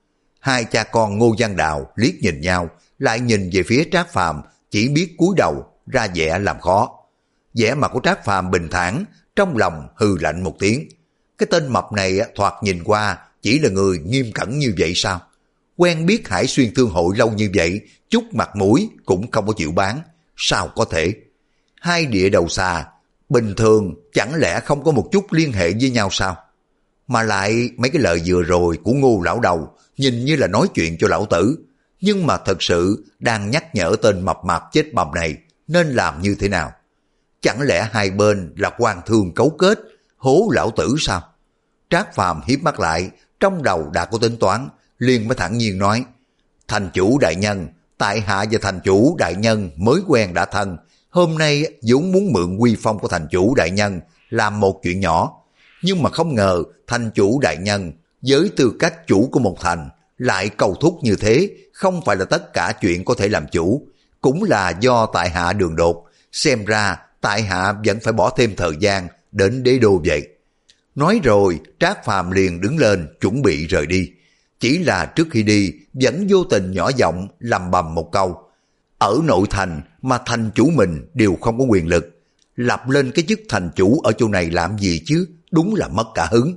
Hai cha con Ngô Văn Đào liếc nhìn nhau, lại nhìn về phía Trác Phàm, chỉ biết cúi đầu ra vẻ làm khó. Vẻ mặt của Trác Phàm bình thản, trong lòng hừ lạnh một tiếng. Cái tên mập này thoạt nhìn qua chỉ là người nghiêm cẩn như vậy sao? Quen biết Hải Xuyên Thương hội lâu như vậy, chút mặt mũi cũng không có chịu bán, sao có thể? Hai địa đầu xa bình thường chẳng lẽ không có một chút liên hệ với nhau sao? Mà lại mấy cái lời vừa rồi của Ngô lão đầu nhìn như là nói chuyện cho lão tử, nhưng mà thật sự đang nhắc nhở tên mập mạp chết bầm này nên làm như thế nào. Chẳng lẽ hai bên là quan thương cấu kết hố lão tử sao? Trác Phàm hiếp mắt lại, trong đầu đã có tính toán, liền mới thẳng nhiên nói: Thành chủ đại nhân, tại hạ và thành chủ đại nhân mới quen đã thân, hôm nay vốn muốn mượn uy phong của thành chủ đại nhân làm một chuyện nhỏ, nhưng mà không ngờ thành chủ đại nhân với tư cách chủ của một thành lại cầu thúc như thế, không phải là tất cả chuyện có thể làm chủ, cũng là do tại hạ đường đột, xem ra tại hạ vẫn phải bỏ thêm thời gian đến đế đô vậy. Nói rồi Trác Phàm liền đứng lên chuẩn bị rời đi, chỉ là trước khi đi vẫn vô tình nhỏ giọng lầm bầm một câu: ở nội thành mà thành chủ mình đều không có quyền lực, lập lên cái chức thành chủ ở chỗ này làm gì chứ, đúng là mất cả hứng.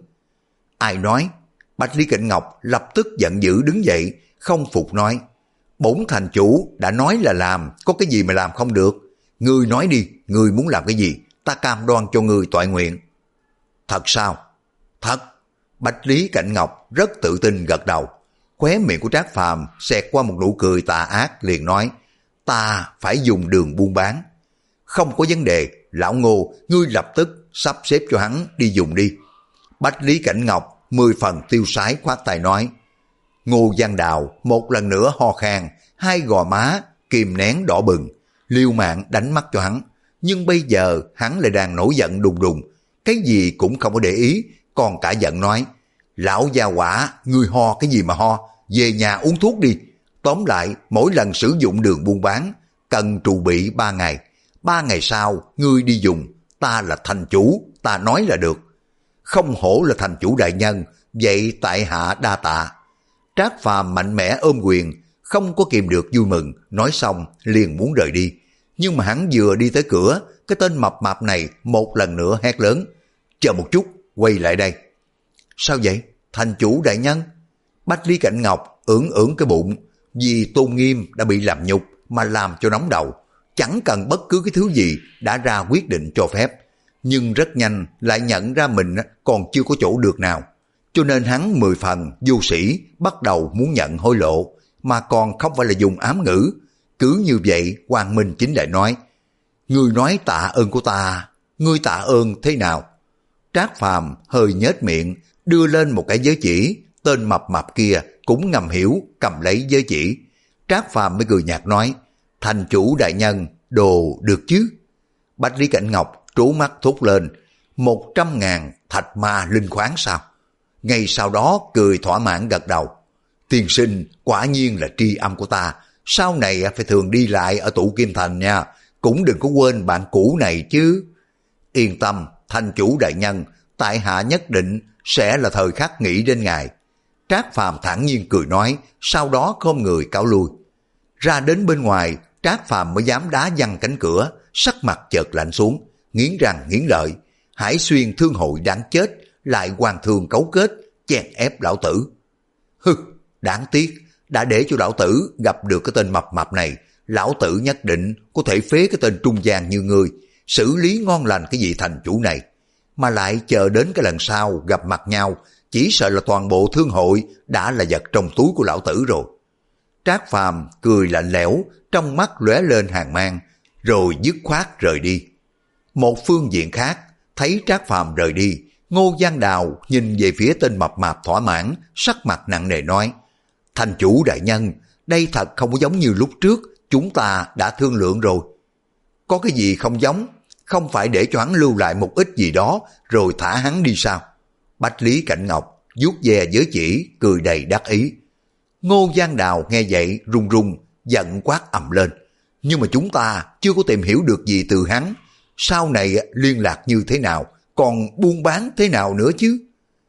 Ai nói? Bạch Lý Cạnh Ngọc lập tức giận dữ đứng dậy, không phục nói: bổn thành chủ đã nói là làm, có cái gì mà làm không được? Ngươi nói đi, ngươi muốn làm cái gì, ta cam đoan cho ngươi toại nguyện. Thật sao? Thật. Bạch Lý Cạnh Ngọc rất tự tin gật đầu. Khóe miệng của Trác Phàm xẹt qua một nụ cười tà ác, liền nói: ta phải dùng đường buôn bán. Không có vấn đề, lão Ngô, ngươi lập tức sắp xếp cho hắn đi dùng đi. Bạch Lý Cạnh Ngọc mười phần tiêu sái khoát tay nói. Ngô Văn Đào một lần nữa ho khan, hai gò má kìm nén đỏ bừng, liều mạng đánh mắt cho hắn. Nhưng bây giờ hắn lại đang nổi giận đùng đùng, cái gì cũng không có để ý, còn cả giận nói: lão gia hỏa, ngươi ho cái gì mà ho, về nhà uống thuốc đi. Tóm lại, mỗi lần sử dụng đường buôn bán cần trụ bị ba ngày. Ba ngày sau, ngươi đi dùng, ta là thành chủ, ta nói là được. Không hổ là thành chủ đại nhân, vậy tại hạ đa tạ. Trác Phàm mạnh mẽ ôm quyền, không có kìm được vui mừng, nói xong liền muốn rời đi. Nhưng mà hắn vừa đi tới cửa, cái tên mập mạp này một lần nữa hét lớn: chờ một chút, quay lại đây. Sao vậy, thành chủ đại nhân? Bách Lý Cạnh Ngọc ưỡn ưỡn cái bụng, vì tôn nghiêm đã bị làm nhục mà làm cho nóng đầu, chẳng cần bất cứ cái thứ gì đã ra quyết định cho phép, nhưng rất nhanh lại nhận ra mình còn chưa có chỗ được nào, cho nên hắn mười phần vô sĩ bắt đầu muốn nhận hối lộ, mà còn không phải là dùng ám ngữ. Cứ như vậy Quang Minh Chính lại nói: Ngươi nói tạ ơn của ta, ngươi tạ ơn thế nào? Trác Phàm hơi nhếch miệng, đưa lên một cái giới chỉ, tên mập mạp kia cũng ngầm hiểu cầm lấy giới chỉ. Trác Phàm mới cười nhạt nói, thành chủ đại nhân, đồ được chứ? Bách Lý Cảnh Ngọc trố mắt thốt lên, một trăm ngàn thạch ma linh khoáng sao? Ngay sau đó cười thỏa mãn gật đầu. Tiên sinh quả nhiên là tri âm của ta, sau này phải thường đi lại ở Tụ Kim Thành nha, cũng đừng có quên bạn cũ này chứ. Yên tâm, thành chủ đại nhân, tại hạ nhất định sẽ là thời khắc nghĩ đến ngài. Trác Phàm thản nhiên cười nói, sau đó khom người cáo lui. Ra đến bên ngoài, Trác Phàm mới dám đá văng cánh cửa, sắc mặt chợt lạnh xuống, nghiến răng nghiến lợi. Hải Xuyên thương hội đáng chết, lại hoàng thường cấu kết, chèn ép lão tử. Hừ, đáng tiếc, đã để cho lão tử gặp được cái tên mập mạp này, lão tử nhất định có thể phế cái tên trung gian như ngươi, xử lý ngon lành cái vị thành chủ này. Mà lại chờ đến cái lần sau gặp mặt nhau, chỉ sợ là toàn bộ thương hội đã là vật trong túi của lão tử rồi. Trác Phàm cười lạnh lẽo, trong mắt lóe lên hàn mang, rồi dứt khoát rời đi. Một phương diện khác, thấy Trác Phàm rời đi, Ngô Giang Đào nhìn về phía tên mập mạp thỏa mãn, sắc mặt nặng nề nói, thành chủ đại nhân, đây thật không có giống như lúc trước, chúng ta đã thương lượng rồi. Có cái gì không giống? Không phải để cho hắn lưu lại một ít gì đó, rồi thả hắn đi sao? Bách Lý Cảnh Ngọc vuốt ve giới chỉ, cười đầy đắc ý. Ngô Giang Đào nghe vậy run run, giận quát ầm lên. Nhưng mà chúng ta chưa có tìm hiểu được gì từ hắn, sau này liên lạc như thế nào, còn buôn bán thế nào nữa chứ?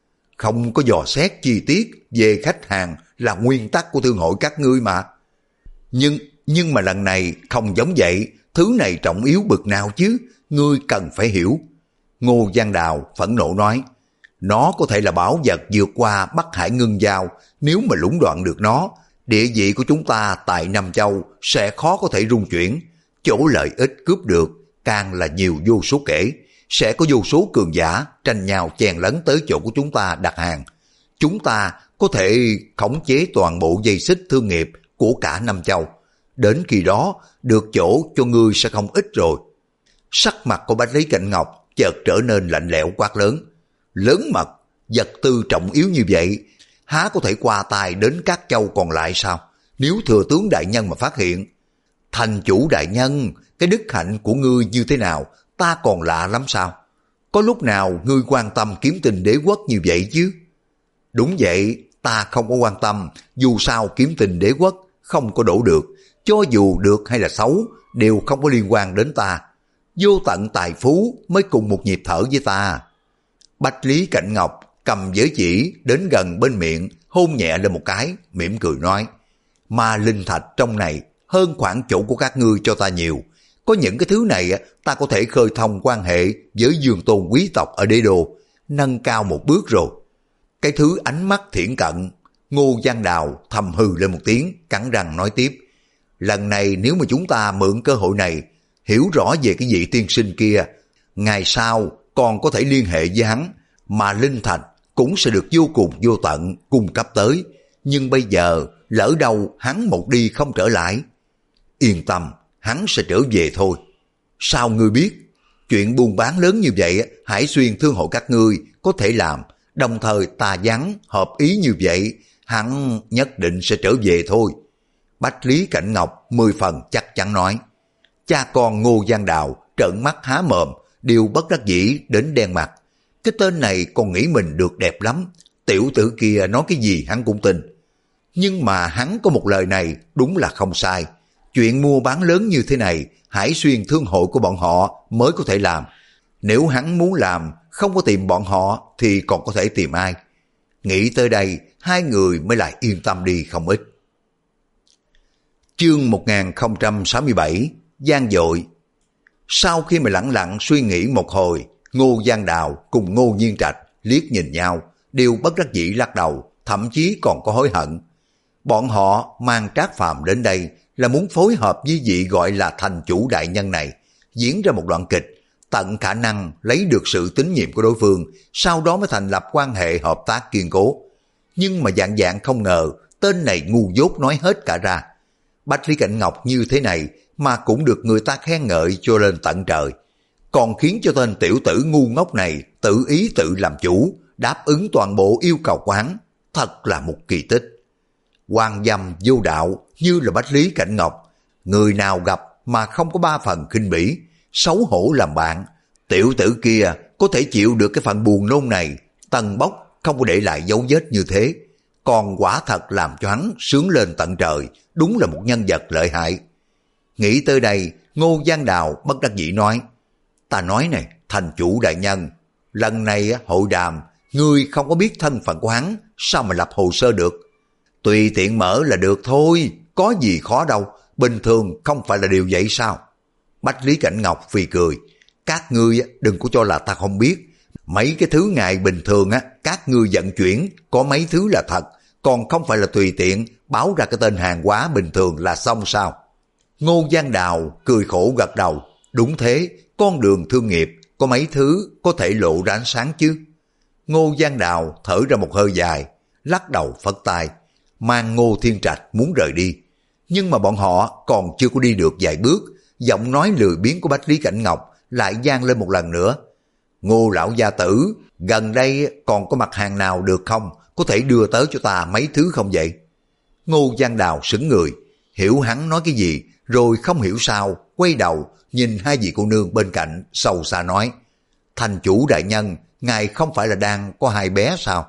Không có dò xét chi tiết về khách hàng là nguyên tắc của thương hội các ngươi mà. Nhưng, nhưng mà lần này không giống vậy, thứ này trọng yếu bực nào chứ, ngươi cần phải hiểu. Ngô Giang Đào phẫn nộ nói, nó có thể là bảo vật vượt qua Bắc Hải Ngân Giao, nếu mà lũng đoạn được nó, địa vị của chúng ta tại Nam Châu sẽ khó có thể rung chuyển, chỗ lợi ích cướp được càng là nhiều vô số kể, sẽ có vô số cường giả tranh nhau chèn lấn tới chỗ của chúng ta đặt hàng. Chúng ta có thể khống chế toàn bộ dây xích thương nghiệp của cả Nam Châu. Đến khi đó, được chỗ cho ngươi sẽ không ít rồi. Sắc mặt của Bách Lý Cảnh Ngọc chợt trở nên lạnh lẽo quát lớn. Lớn mật, vật tư trọng yếu như vậy, há có thể qua tay đến các châu còn lại sao? Nếu thừa tướng đại nhân mà phát hiện, thành chủ đại nhân, cái đức hạnh của ngươi như thế nào, ta còn lạ lắm sao? Có lúc nào ngươi quan tâm kiếm tình đế quốc như vậy chứ? Đúng vậy, ta không có quan tâm, dù sao kiếm tình đế quốc không có đổ được, cho dù được hay là xấu, đều không có liên quan đến ta. Vô tận tài phú mới cùng một nhịp thở với ta. Bách Lý Cảnh Ngọc cầm giới chỉ đến gần bên miệng, hôn nhẹ lên một cái, mỉm cười nói, mà linh thạch trong này hơn khoảng chỗ của các ngươi cho ta nhiều. Có những cái thứ này ta có thể khơi thông quan hệ với Dương Tôn quý tộc ở đế đô, nâng cao một bước rồi. Cái thứ ánh mắt thiển cận, Ngô Giang Đào thầm hừ lên một tiếng, cắn răng nói tiếp, lần này nếu mà chúng ta mượn cơ hội này, hiểu rõ về cái vị tiên sinh kia, ngày sau còn có thể liên hệ với hắn, mà linh thạch cũng sẽ được vô cùng vô tận cung cấp tới. Nhưng bây giờ lỡ đâu hắn một đi không trở lại. Yên tâm, hắn sẽ trở về thôi. Sao ngươi biết? Chuyện buôn bán lớn như vậy, Hải Xuyên thương hội các ngươi có thể làm, đồng thời tà vắng hợp ý như vậy, hắn nhất định sẽ trở về thôi. Bách Lý Cảnh Ngọc mười phần chắc chắn nói. Cha con Ngô Giang Đào trợn mắt há mồm, đều bất đắc dĩ đến đen mặt. Cái tên này còn nghĩ mình được đẹp lắm, tiểu tử kia nói cái gì hắn cũng tin. Nhưng mà hắn có một lời này đúng là không sai. Chuyện mua bán lớn như thế này, Hải Xuyên thương hội của bọn họ mới có thể làm. Nếu hắn muốn làm, không có tìm bọn họ thì còn có thể tìm ai? Nghĩ tới đây, hai người mới lại yên tâm đi không ít. Chương một nghìn không trăm sáu mươi bảy, gian dội. Sau khi mà lặng lặng suy nghĩ một hồi, Ngô Giang Đào cùng Ngô Nhiên Trạch liếc nhìn nhau, đều bất đắc dĩ lắc đầu, thậm chí còn có hối hận. Bọn họ mang Trác Phàm đến đây là muốn phối hợp với vị gọi là thành chủ đại nhân này, diễn ra một đoạn kịch, tận khả năng lấy được sự tín nhiệm của đối phương, sau đó mới thành lập quan hệ hợp tác kiên cố. Nhưng mà dạng dạng không ngờ, tên này ngu dốt nói hết cả ra. Bách Lý Cảnh Ngọc như thế này, mà cũng được người ta khen ngợi cho lên tận trời, còn khiến cho tên tiểu tử ngu ngốc này tự ý tự làm chủ, đáp ứng toàn bộ yêu cầu của hắn, thật là một kỳ tích. Quan dâm vô đạo như là Bách Lý Cảnh Ngọc, người nào gặp mà không có ba phần khinh bỉ, xấu hổ làm bạn. Tiểu tử kia có thể chịu được cái phần buồn nôn này, tần bốc không có để lại dấu vết như thế, còn quả thật làm cho hắn sướng lên tận trời, đúng là một nhân vật lợi hại. Nghĩ tới đây, Ngô Giang Đào bất đắc dĩ nói, ta nói này, thành chủ đại nhân, lần này hội đàm, ngươi không có biết thân phận của hắn, sao mà lập hồ sơ được? Tùy tiện mở là được thôi, có gì khó đâu, bình thường không phải là điều vậy sao? Bách Lý Cảnh Ngọc phì cười, các ngươi đừng có cho là ta không biết, mấy cái thứ ngài bình thường á, các ngươi vận chuyển, có mấy thứ là thật, còn không phải là tùy tiện báo ra cái tên hàng hóa bình thường là xong sao? Ngô Giang Đào cười khổ gật đầu, đúng thế, con đường thương nghiệp, có mấy thứ có thể lộ ra ánh sáng chứ? Ngô Giang Đào thở ra một hơi dài, lắc đầu phất tay, mang Ngô Thiên Trạch muốn rời đi. Nhưng mà bọn họ còn chưa có đi được vài bước, giọng nói lười biếng của Bách Lý Cảnh Ngọc lại vang lên một lần nữa. Ngô lão gia tử, gần đây còn có mặt hàng nào được không? Có thể đưa tới cho ta mấy thứ không vậy? Ngô Giang Đào sững người, hiểu hắn nói cái gì, rồi không hiểu sao, quay đầu, nhìn hai vị cô nương bên cạnh, sâu xa nói, thành chủ đại nhân, ngài không phải là đang có hai bé sao?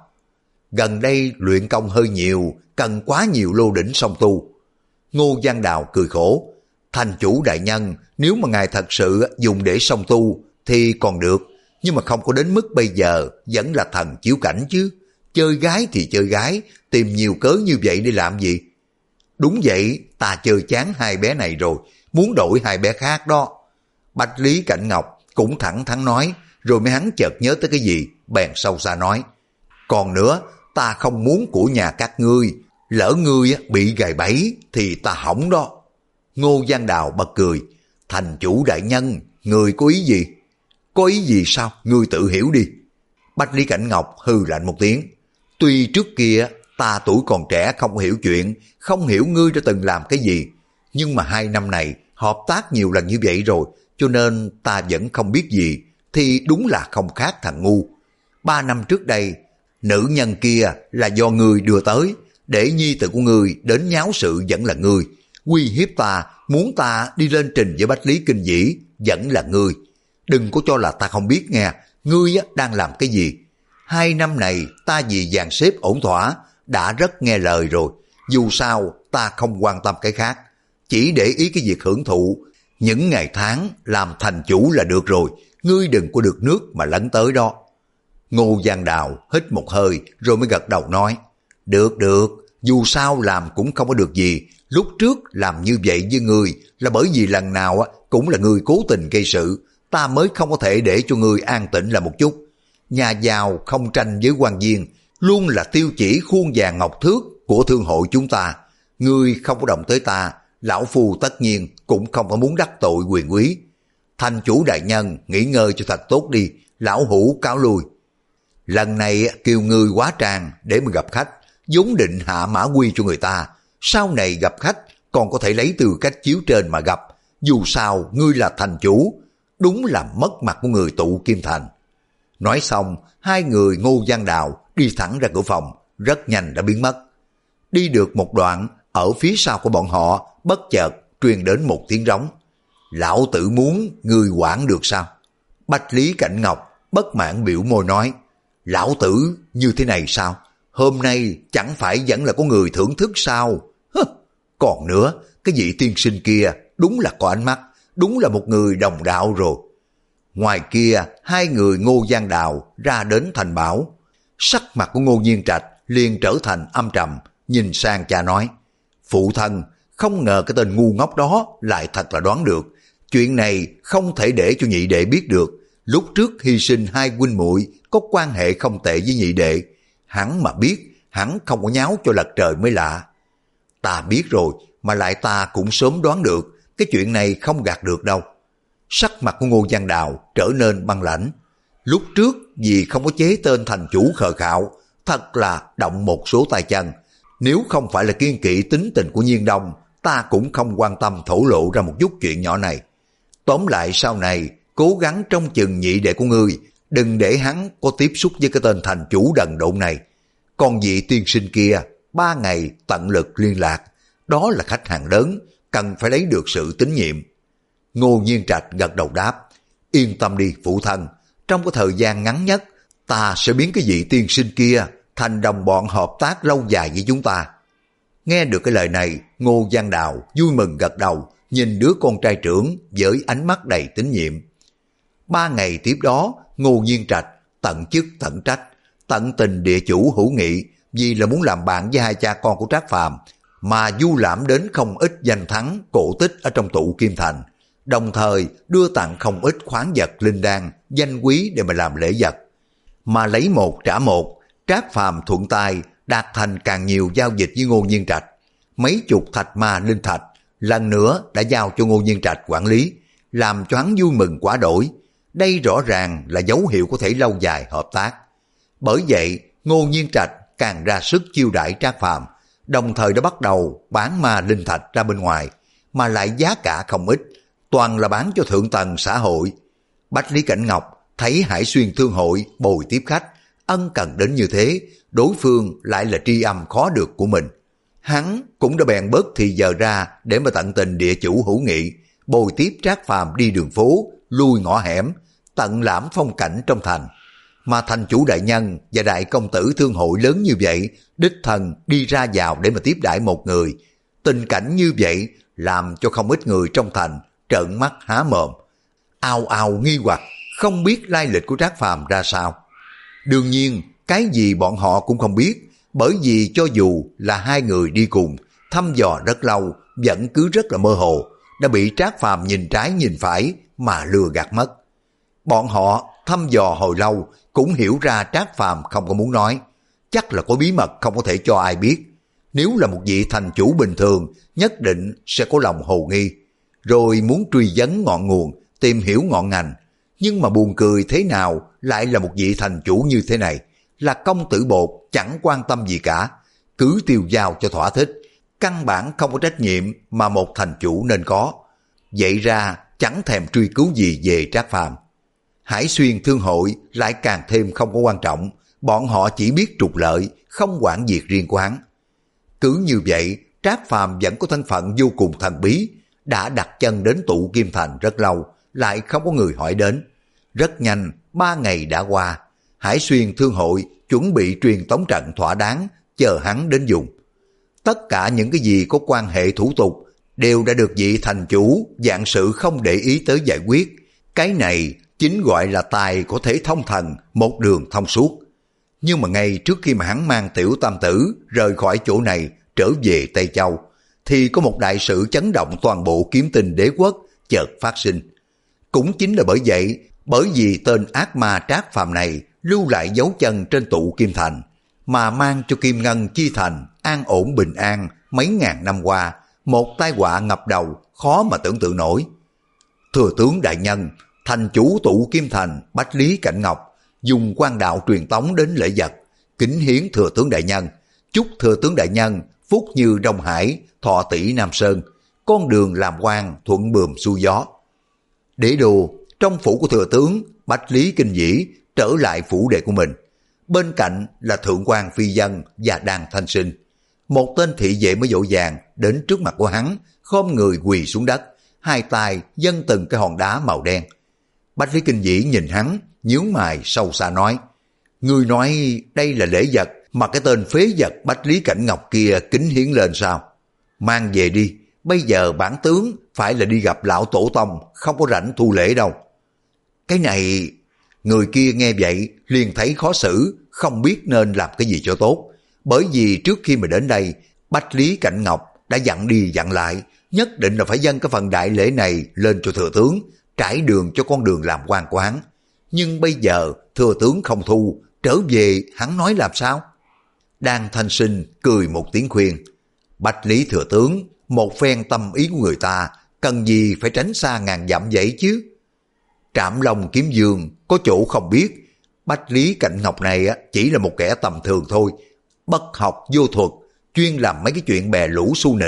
Gần đây luyện công hơi nhiều, cần quá nhiều lô đỉnh song tu. Ngô Giang Đào cười khổ, thành chủ đại nhân, nếu mà ngài thật sự dùng để song tu, thì còn được, nhưng mà không có đến mức bây giờ, vẫn là thần chiếu cảnh chứ. Chơi gái thì chơi gái, tìm nhiều cớ như vậy để làm gì? Đúng vậy, ta chơi chán hai bé này rồi, muốn đổi hai bé khác đó. Bách Lý Cảnh Ngọc cũng thẳng thắn nói, rồi mới hắn chợt nhớ tới cái gì, bèn sâu xa nói, còn nữa, ta không muốn của nhà các ngươi, lỡ ngươi bị gài bẫy thì ta hỏng đó. Ngô Giang Đào bật cười, thành chủ đại nhân, ngươi có ý gì? Có ý gì sao? Ngươi tự hiểu đi. Bách Lý Cảnh Ngọc hừ lạnh một tiếng, tuy trước kia ta tuổi còn trẻ không hiểu chuyện, không hiểu ngươi đã từng làm cái gì, nhưng mà hai năm này hợp tác nhiều lần như vậy rồi, cho nên ta vẫn không biết gì, thì đúng là không khác thằng ngu. Ba năm trước đây, nữ nhân kia là do ngươi đưa tới, để nhi tử của ngươi đến nháo sự vẫn là ngươi, uy hiếp ta, muốn ta đi lên trình với Bách Lý Kinh Dĩ vẫn là ngươi. Đừng có cho là ta không biết nghe, ngươi đang làm cái gì. Hai năm này ta vì dàn xếp ổn thỏa, đã rất nghe lời rồi, dù sao ta không quan tâm cái khác, chỉ để ý cái việc hưởng thụ, những ngày tháng làm thành chủ là được rồi, ngươi đừng có được nước mà lấn tới đó. Ngô Giang Đào hít một hơi rồi mới gật đầu nói, được được, dù sao làm cũng không có được gì, lúc trước làm như vậy với ngươi là bởi vì lần nào cũng là ngươi cố tình gây sự, ta mới không có thể để cho ngươi an tĩnh là một chút. Nhà giàu không tranh với quan viên, luôn là tiêu chỉ khuôn vàng ngọc thước của thương hội chúng ta. Ngươi không có động tới ta, lão phu tất nhiên cũng không có muốn đắc tội quyền quý. Thành chủ đại nhân nghỉ ngơi cho thật tốt đi, lão hủ cáo lui. Lần này kêu ngươi quá trang để mà gặp khách, vốn định hạ mã quy cho người ta, sau này gặp khách còn có thể lấy tư cách chiếu trên mà gặp, dù sao ngươi là thành chủ, đúng là mất mặt của người tụ Kim Thành. Nói xong, hai người Ngô Giang Đào đi thẳng ra cửa phòng, rất nhanh đã biến mất. Đi được một đoạn, ở phía sau của bọn họ bất chợt truyền đến một tiếng rống. Lão tử muốn, ngươi quản được sao? Bách Lý Cảnh Ngọc bất mãn biểu môi nói, lão tử như thế này sao? Hôm nay chẳng phải vẫn là có người thưởng thức sao? Hứ, còn nữa, cái vị tiên sinh kia đúng là có ánh mắt, đúng là một người đồng đạo rồi. Ngoài kia, hai người Ngô Giang Đào ra đến thành bảo. Sắc mặt của Ngô Nhiên Trạch liền trở thành âm trầm, nhìn sang cha nói, phụ thân, không ngờ cái tên ngu ngốc đó lại thật là đoán được. Chuyện này không thể để cho nhị đệ biết được. Lúc trước hy sinh hai huynh muội có quan hệ không tệ với nhị đệ. Hắn mà biết, hắn không có nháo cho lật trời mới lạ. Ta biết rồi, mà lại ta cũng sớm đoán được, cái chuyện này không gạt được đâu. Sắc mặt của Ngô Giang Đào trở nên băng lãnh. Lúc trước vì không có chế tên thành chủ khờ khạo, thật là động một số tay chân. Nếu không phải là kiên kỵ tính tình của Nhiên Đông, ta cũng không quan tâm thổ lộ ra một chút chuyện nhỏ này. Tóm lại sau này, cố gắng trông chừng nhị đệ của ngươi, đừng để hắn có tiếp xúc với cái tên thành chủ đần độn này. Còn vị tiên sinh kia, ba ngày tận lực liên lạc, đó là khách hàng lớn, cần phải lấy được sự tín nhiệm. Ngô Nhiên Trạch gật đầu đáp, yên tâm đi phụ thân, trong cái thời gian ngắn nhất, ta sẽ biến cái vị tiên sinh kia thành đồng bọn hợp tác lâu dài với chúng ta. Nghe được cái lời này, Ngô Văn Đào vui mừng gật đầu, nhìn đứa con trai trưởng với ánh mắt đầy tín nhiệm. Ba ngày tiếp đó, Ngô Nhiên Trạch tận chức tận trách, tận tình địa chủ hữu nghị, vì là muốn làm bạn với hai cha con của Trác Phàm, mà du lãm đến không ít danh thắng cổ tích ở trong tụ Kim Thành, đồng thời đưa tặng không ít khoáng vật linh đan, danh quý để mà làm lễ vật. Mà lấy một trả một, Trác Phàm thuận tay đạt thành càng nhiều giao dịch với Ngô Nhiên Trạch. Mấy chục thạch ma linh thạch, lần nữa đã giao cho Ngô Nhiên Trạch quản lý, làm cho hắn vui mừng quá đổi. Đây rõ ràng là dấu hiệu có thể lâu dài hợp tác. Bởi vậy, Ngô Nhiên Trạch càng ra sức chiêu đãi Trác Phàm, đồng thời đã bắt đầu bán ma linh thạch ra bên ngoài, mà lại giá cả không ít, toàn là bán cho thượng tầng xã hội. Bách Lý Cảnh Ngọc thấy Hải Xuyên Thương Hội bồi tiếp khách, ân cần đến như thế, đối phương lại là tri âm khó được của mình. Hắn cũng đã bèn bớt thì giờ ra để mà tận tình địa chủ hữu nghị, bồi tiếp Trác Phàm đi đường phố, lui ngõ hẻm, tận lãm phong cảnh trong thành. Mà thành chủ đại nhân và đại công tử thương hội lớn như vậy, đích thân đi ra vào để mà tiếp đãi một người. Tình cảnh như vậy làm cho không ít người trong thành trợn mắt há mồm, ao ao nghi hoặc, không biết lai lịch của Trác Phàm ra sao. Đương nhiên, cái gì bọn họ cũng không biết, bởi vì cho dù là hai người đi cùng, thăm dò rất lâu, vẫn cứ rất là mơ hồ, đã bị Trác Phàm nhìn trái nhìn phải mà lừa gạt mất. Bọn họ thăm dò hồi lâu cũng hiểu ra Trác Phàm không có muốn nói, chắc là có bí mật không có thể cho ai biết. Nếu là một vị thành chủ bình thường, nhất định sẽ có lòng hồ nghi, rồi muốn truy vấn ngọn nguồn, tìm hiểu ngọn ngành. Nhưng mà buồn cười thế nào lại là một vị thành chủ như thế này, là công tử bột chẳng quan tâm gì cả, cứ tiêu dao cho thỏa thích, căn bản không có trách nhiệm mà một thành chủ nên có. Vậy ra chẳng thèm truy cứu gì về Trác Phàm. Hải Xuyên Thương Hội lại càng thêm không có quan trọng, bọn họ chỉ biết trục lợi, không quản việc riêng của hắn. Cứ như vậy, Trác Phàm vẫn có thân phận vô cùng thần bí, đã đặt chân đến tụ Kim Thành rất lâu, lại không có người hỏi đến. Rất nhanh, ba ngày đã qua, Hải Xuyên Thương Hội chuẩn bị truyền tống trận thỏa đáng, chờ hắn đến dùng. Tất cả những cái gì có quan hệ thủ tục đều đã được vị thành chủ dạng sự không để ý tới giải quyết. Cái này chính gọi là tài có thể thông thần, một đường thông suốt. Nhưng mà ngay trước khi mà hắn mang tiểu tam tử rời khỏi chỗ này trở về Tây Châu, thì có một đại sự chấn động toàn bộ Kiếm Tinh Đế quốc chợt phát sinh. Cũng chính là bởi vậy, bởi vì tên ác ma Trác Phàm này lưu lại dấu chân trên tụ Kim Thành, mà mang cho Kim Ngân Chi Thành an ổn bình an mấy ngàn năm qua, một tai họa ngập đầu khó mà tưởng tượng nổi. Thừa tướng đại nhân, thành chủ tụ Kim Thành Bách Lý Cảnh Ngọc dùng quan đạo truyền tống đến lễ vật, kính hiến thừa tướng đại nhân, chúc thừa tướng đại nhân phúc như Đông Hải, thọ tỷ Nam Sơn, con đường làm quan thuận buồm xuôi gió. Để đồ trong phủ của thừa tướng Bách Lý Kinh Dĩ trở lại phủ đệ của mình, bên cạnh là thượng quan Phi Dân và Đan Thanh Sinh. Một tên thị vệ mới vội vàng đến trước mặt của hắn, khom người quỳ xuống đất, hai tay dâng từng cái hòn đá màu đen. Bách Lý Kinh Dĩ nhìn hắn, nhướng mày sâu xa nói: "Ngươi nói đây là lễ vật mà cái tên phế vật Bách Lý Cảnh Ngọc kia kính hiến lên sao? Mang về đi, bây giờ bản tướng phải là đi gặp lão tổ tông, không có rảnh thu lễ đâu." Cái này... Người kia nghe vậy liền thấy khó xử, không biết nên làm cái gì cho tốt. Bởi vì trước khi mà đến đây, Bách Lý Cảnh Ngọc đã dặn đi dặn lại, nhất định là phải dâng cái phần đại lễ này lên cho thừa tướng, trải đường cho con đường làm quan của hắn. Nhưng bây giờ thừa tướng không thu, trở về hắn nói làm sao? Đan Thanh Sinh cười một tiếng khuyên: "Bách Lý thừa tướng, một phen tâm ý của người ta, cần gì phải tránh xa ngàn dặm vậy chứ?" Trảm Long Kiếm Dương có chỗ không biết, Bách Lý Cảnh Ngọc này chỉ là một kẻ tầm thường thôi, bất học vô thuật, chuyên làm mấy cái chuyện bè lũ su nịnh,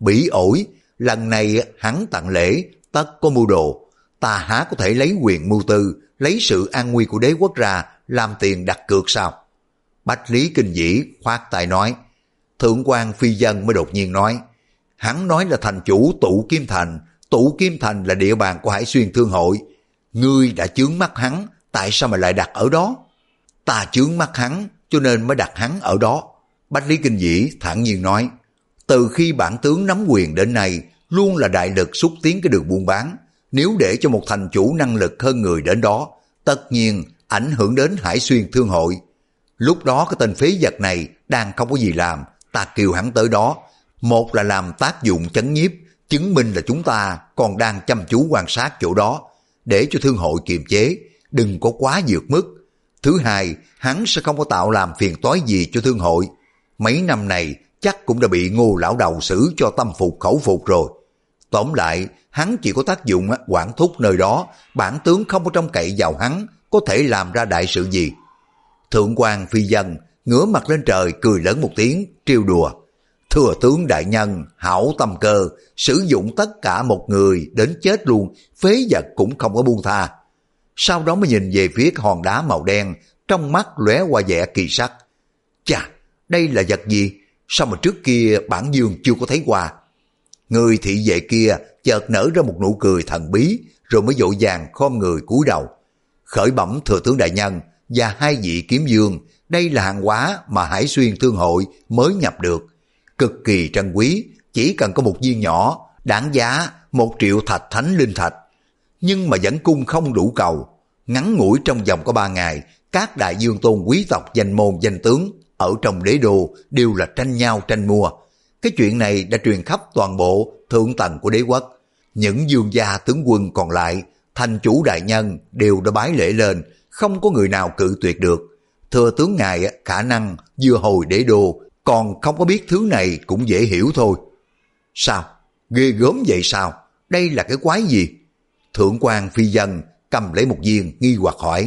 bỉ ổi, lần này hắn tặng lễ, tất có mưu đồ, ta há có thể lấy quyền mưu tư, lấy sự an nguy của đế quốc ra làm tiền đặt cược sao? Bách Lý Kinh Dĩ khoát tay nói. Thượng quan Phi Dân mới đột nhiên nói, hắn nói là thành chủ Tụ Kim Thành, Tụ Kim Thành là địa bàn của Hải Xuyên Thương Hội, ngươi đã chướng mắt hắn, tại sao mà lại đặt ở đó? Ta chướng mắt hắn, cho nên mới đặt hắn ở đó. Bách Lý Kinh Dĩ thản nhiên nói, từ khi bản tướng nắm quyền đến nay, luôn là đại lực xúc tiến cái đường buôn bán, nếu để cho một thành chủ năng lực hơn người đến đó, tất nhiên ảnh hưởng đến Hải Xuyên Thương Hội. Lúc đó cái tên phế vật này đang không có gì làm, ta kêu hắn tới đó, một là làm tác dụng chấn nhiếp, chứng minh là chúng ta còn đang chăm chú quan sát chỗ đó, để cho Thương Hội kiềm chế, đừng có quá vượt mức. Thứ hai, hắn sẽ không có tạo làm phiền toái gì cho Thương Hội. Mấy năm này chắc cũng đã bị Ngô lão đầu xử cho tâm phục khẩu phục rồi. Tóm lại, hắn chỉ có tác dụng quản thúc nơi đó, bản tướng không có trông cậy vào hắn có thể làm ra đại sự gì. Thượng quan Phi Dân ngửa mặt lên trời cười lớn một tiếng, trêu đùa. Thừa tướng đại nhân, hảo tâm cơ, sử dụng tất cả một người đến chết luôn, phế vật cũng không có buông tha. Sau đó mới nhìn về phía cái hòn đá màu đen, trong mắt lóe qua vẻ kỳ sắc. Chà, đây là vật gì? Sao mà trước kia bản dương chưa có thấy qua? Người thị vệ kia chợt nở ra một nụ cười thần bí, rồi mới vội vàng khom người cúi đầu. Khởi bẩm thừa tướng đại nhân và hai vị kiếm dương, đây là hàng hóa mà Hải Xuyên Thương Hội mới nhập được, cực kỳ trân quý, chỉ cần có một viên nhỏ, đáng giá một triệu thạch thánh linh thạch. Nhưng mà vẫn cung không đủ cầu. Ngắn ngủi trong vòng có ba ngày, các đại dương tôn quý tộc danh môn danh tướng ở trong đế đô đều là tranh nhau tranh mua. Cái chuyện này đã truyền khắp toàn bộ thượng tầng của đế quốc. Những dương gia tướng quân còn lại, thành chủ đại nhân đều đã bái lễ lên, không có người nào cự tuyệt được. Thừa tướng ngài khả năng vừa hồi đế đô, còn không có biết thứ này cũng dễ hiểu thôi. Sao? Ghê gớm vậy sao? Đây là cái quái gì? Thượng quan Phi Dân cầm lấy một viên nghi hoặc hỏi.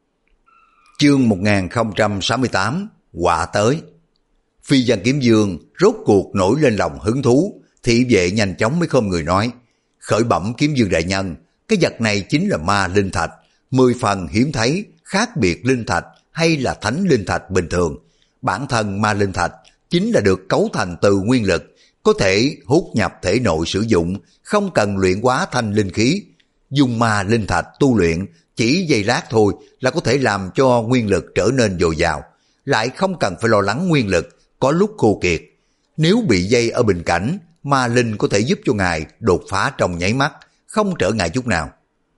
Chương một nghìn không trăm sáu mươi tám, quả tới. Phi Dân kiếm dương rốt cuộc nổi lên lòng hứng thú, thị vệ nhanh chóng mới khom người nói. Khởi bẩm kiếm dương đại nhân, cái vật này chính là ma linh thạch, mười phần hiếm thấy, khác biệt linh thạch hay là thánh linh thạch bình thường. Bản thân ma linh thạch chính là được cấu thành từ nguyên lực, có thể hút nhập thể nội sử dụng, không cần luyện hóa thành linh khí. Dùng ma linh thạch tu luyện, chỉ giây lát thôi là có thể làm cho nguyên lực trở nên dồi dào, lại không cần phải lo lắng nguyên lực có lúc khô kiệt. Nếu bị dây ở bình cảnh, ma linh có thể giúp cho ngài đột phá trong nháy mắt, không trở ngại chút nào.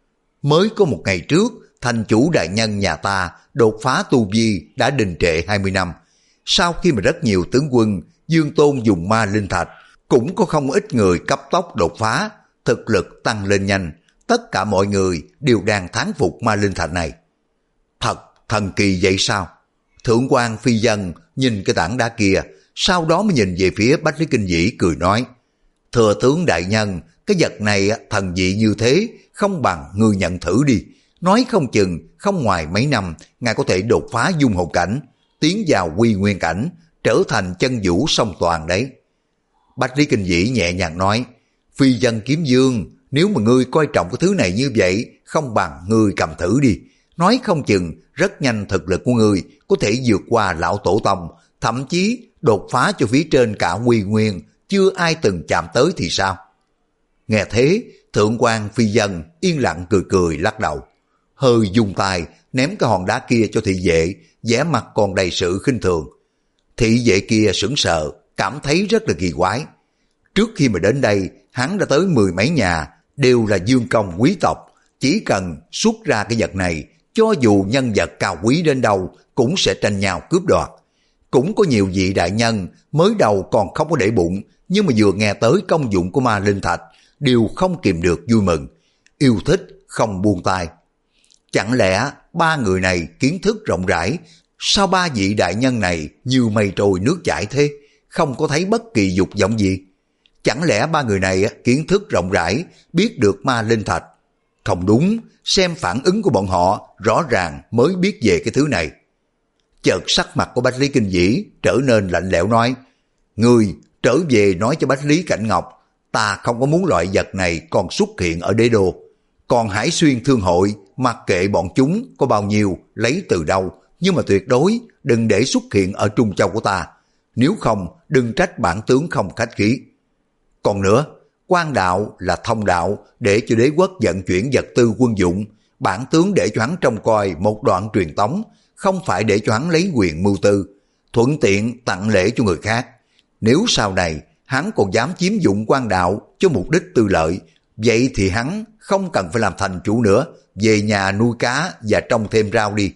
Mới có một ngày trước, thành chủ đại nhân nhà ta đột phá tu vi đã đình trệ hai mươi năm. Sau khi mà rất nhiều tướng quân dương tôn dùng ma linh thạch, cũng có không ít người cấp tốc đột phá, thực lực tăng lên nhanh. Tất cả mọi người đều đang thán phục ma linh thạch này. Thật thần kỳ vậy sao? Thượng quan Phi Dân nhìn cái tảng đá kia, sau đó mới nhìn về phía Bách Lý Kinh Dĩ cười nói. Thừa tướng đại nhân, cái vật này thần dị như thế, không bằng ngươi nhận thử đi. Nói không chừng, không ngoài mấy năm, ngài có thể đột phá dung hồn cảnh, tiến vào quy nguyên cảnh, trở thành chân vũ song toàn đấy. Bách Lý Kinh Dĩ nhẹ nhàng nói. Phi Dân kiếm dương, nếu mà ngươi coi trọng cái thứ này như vậy, không bằng ngươi cầm thử đi. Nói không chừng, rất nhanh thực lực của ngươi có thể vượt qua lão tổ tông, thậm chí đột phá cho phía trên cả quy nguyên, chưa ai từng chạm tới thì sao? Nghe thế, Thượng quan Phi Dân yên lặng cười cười lắc đầu. Hơi dùng tay ném cái hòn đá kia cho thị vệ, vẻ mặt còn đầy sự khinh thường. Thị vệ kia sững sờ, cảm thấy rất là kỳ quái. Trước khi mà đến đây, hắn đã tới mười mấy nhà, đều là dương công quý tộc. Chỉ cần xuất ra cái vật này, cho dù nhân vật cao quý đến đâu cũng sẽ tranh nhau cướp đoạt. Cũng có nhiều vị đại nhân mới đầu còn không có để bụng, nhưng mà vừa nghe tới công dụng của ma linh thạch, đều không kìm được vui mừng, yêu thích không buông tay. Chẳng lẽ ba người này kiến thức rộng rãi, sao ba vị đại nhân này như mây trôi nước chảy thế, không có thấy bất kỳ dục vọng gì? Chẳng lẽ ba người này kiến thức rộng rãi, biết được ma linh thạch? Không đúng, xem phản ứng của bọn họ rõ ràng mới biết về cái thứ này. Chợt sắc mặt của Bách Lý Kinh Dĩ trở nên lạnh lẽo nói, ngươi trở về nói cho Bách Lý Cảnh Ngọc, ta không có muốn loại vật này còn xuất hiện ở đế đô. Còn Hải Xuyên Thương hội, mặc kệ bọn chúng có bao nhiêu, lấy từ đâu, nhưng mà tuyệt đối đừng để xuất hiện ở Trung Châu của ta. Nếu không, đừng trách bản tướng không khách khí. Còn nữa, quan đạo là thông đạo để cho đế quốc vận chuyển vật tư quân dụng. Bản tướng để cho hắn trông coi một đoạn truyền tống, không phải để cho hắn lấy quyền mưu tư, thuận tiện tặng lễ cho người khác. Nếu sau này hắn còn dám chiếm dụng quan đạo cho mục đích tư lợi, vậy thì hắn không cần phải làm thành chủ nữa, về nhà nuôi cá và trồng thêm rau đi.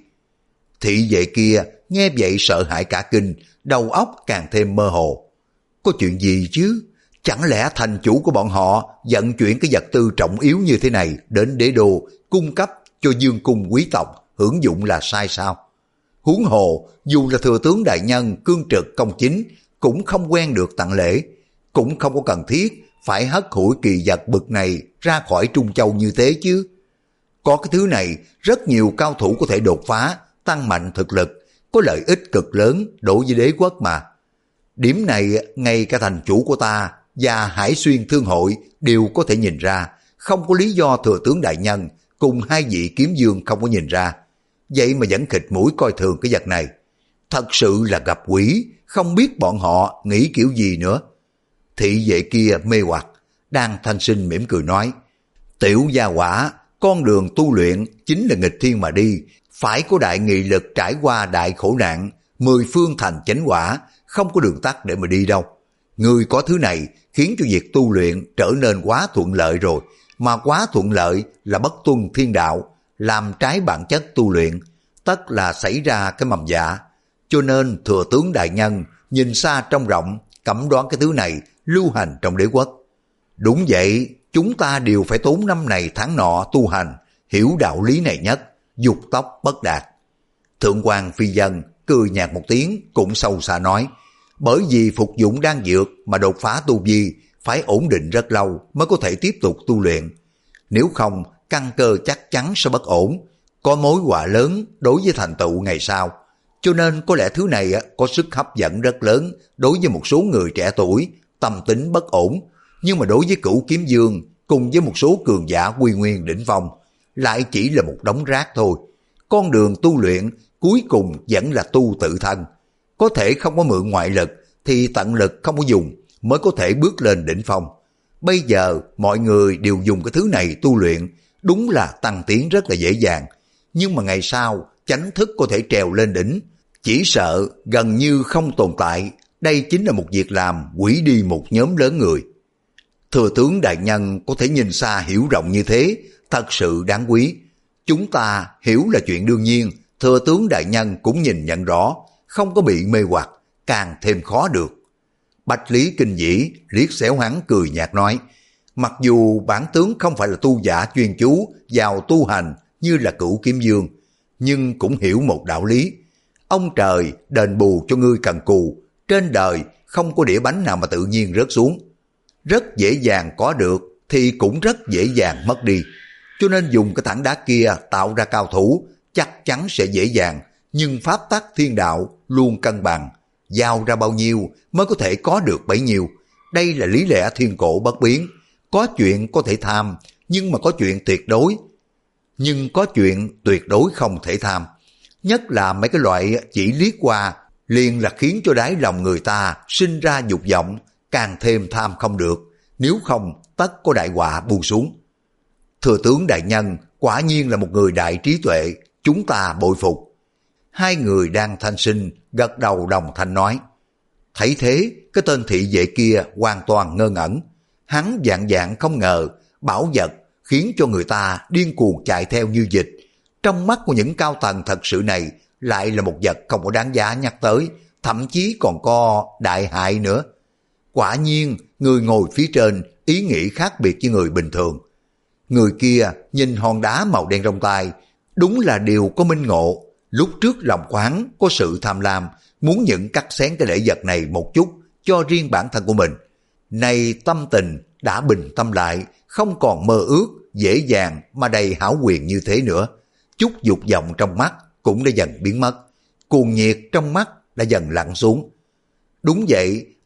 Thị vệ kia nghe vậy sợ hãi cả kinh, đầu óc càng thêm mơ hồ. Có chuyện gì chứ? Chẳng lẽ thành chủ của bọn họ vận chuyển cái vật tư trọng yếu như thế này đến đế đô cung cấp cho dương cung quý tộc hưởng dụng là sai sao? Huống hồ, dù là thừa tướng đại nhân cương trực công chính cũng không quen được tặng lễ, cũng không có cần thiết phải hất hủi kỳ vật bực này ra khỏi Trung Châu như thế chứ. Có cái thứ này, rất nhiều cao thủ có thể đột phá, tăng mạnh thực lực, có lợi ích cực lớn đối với đế quốc mà. Điểm này, ngay cả thành chủ của ta và Hải Xuyên Thương hội đều có thể nhìn ra, không có lý do thừa tướng đại nhân cùng hai vị kiếm dương không có nhìn ra. Vậy mà vẫn khịt mũi coi thường cái vật này. Thật sự là gặp quỷ, không biết bọn họ nghĩ kiểu gì nữa. Thị vệ kia mê hoặc, Đan Thanh Sinh mỉm cười nói, tiểu gia quả, con đường tu luyện chính là nghịch thiên mà đi, phải có đại nghị lực trải qua đại khổ nạn, mười phương thành chánh quả, không có đường tắt để mà đi đâu. Người có thứ này khiến cho việc tu luyện trở nên quá thuận lợi rồi, mà quá thuận lợi là bất tuân thiên đạo, làm trái bản chất tu luyện, tất là xảy ra cái mầm dạ. Cho nên thừa tướng đại nhân nhìn xa trông rộng, cẩm đoán cái thứ này lưu hành trong đế quốc. Đúng vậy, chúng ta đều phải tốn năm này tháng nọ tu hành, hiểu đạo lý này nhất, dục tốc bất đạt. Thượng quan Phi Dân cười nhạt một tiếng, cũng sâu xa nói, bởi vì phục dụng đan dược mà đột phá tu vi phải ổn định rất lâu mới có thể tiếp tục tu luyện. Nếu không, căn cơ chắc chắn sẽ bất ổn, có mối họa lớn đối với thành tựu ngày sau. Cho nên có lẽ thứ này có sức hấp dẫn rất lớn đối với một số người trẻ tuổi, tâm tính bất ổn, nhưng mà đối với Cửu Kiếm Dương cùng với một số cường giả quy nguyên đỉnh phong lại chỉ là một đống rác thôi. Con đường tu luyện cuối cùng vẫn là tu tự thân. Có thể không có mượn ngoại lực thì tận lực không có dùng mới có thể bước lên đỉnh phong. Bây giờ mọi người đều dùng cái thứ này tu luyện, đúng là tăng tiến rất là dễ dàng. Nhưng mà ngày sau chánh thức có thể trèo lên đỉnh, chỉ sợ gần như không tồn tại. Đây chính là một việc làm hủy đi một nhóm lớn người. Thừa tướng đại nhân có thể nhìn xa hiểu rộng như thế, thật sự đáng quý. Chúng ta hiểu là chuyện đương nhiên, thừa tướng đại nhân cũng nhìn nhận rõ, không có bị mê hoặc, càng thêm khó được. Bạch Lý kinh dĩ liếc xéo hắn cười nhạt nói, mặc dù bản tướng không phải là tu giả chuyên chú vào tu hành như là Cửu Kiếm Dương, nhưng cũng hiểu một đạo lý. Ông trời đền bù cho ngươi cần cù, trên đời không có đĩa bánh nào mà tự nhiên rớt xuống. Rất dễ dàng có được thì cũng rất dễ dàng mất đi. Cho nên dùng cái tảng đá kia tạo ra cao thủ chắc chắn sẽ dễ dàng, nhưng pháp tắc thiên đạo luôn cân bằng, giao ra bao nhiêu mới có thể có được bấy nhiêu. Đây là lý lẽ thiên cổ bất biến. Có chuyện có thể tham, nhưng mà có chuyện tuyệt đối. Nhưng có chuyện tuyệt đối không thể tham. Nhất là mấy cái loại chỉ liếc qua liền là khiến cho đáy lòng người ta sinh ra dục vọng, càng thêm tham không được. Nếu không tất có đại họa buông xuống. Thừa tướng đại nhân quả nhiên là một người đại trí tuệ, chúng ta bội phục. Hai người đang Thanh Sinh gật đầu đồng thanh nói. Thấy thế, cái tên thị vệ kia hoàn toàn ngơ ngẩn. Hắn dạng dạng không ngờ bảo vật khiến cho người ta điên cuồng chạy theo như dịch. Trong mắt của những cao tầng thật sự này lại là một vật không có đáng giá nhắc tới, thậm chí còn có đại hại nữa. Quả nhiên, người ngồi phía trên ý nghĩ khác biệt với người bình thường. Người kia nhìn hòn đá màu đen trong tay, đúng là điều có minh ngộ. Lúc trước lòng khoáng có sự tham lam, muốn những cắt xén cái lễ vật này một chút cho riêng bản thân của mình. Nay tâm tình đã bình tâm lại, không còn mơ ước, dễ dàng mà đầy hão quyền như thế nữa. Chút dục vọng trong mắt cũng đã dần biến mất, cuồng nhiệt trong mắt đã dần lặn xuống. Đúng vậy,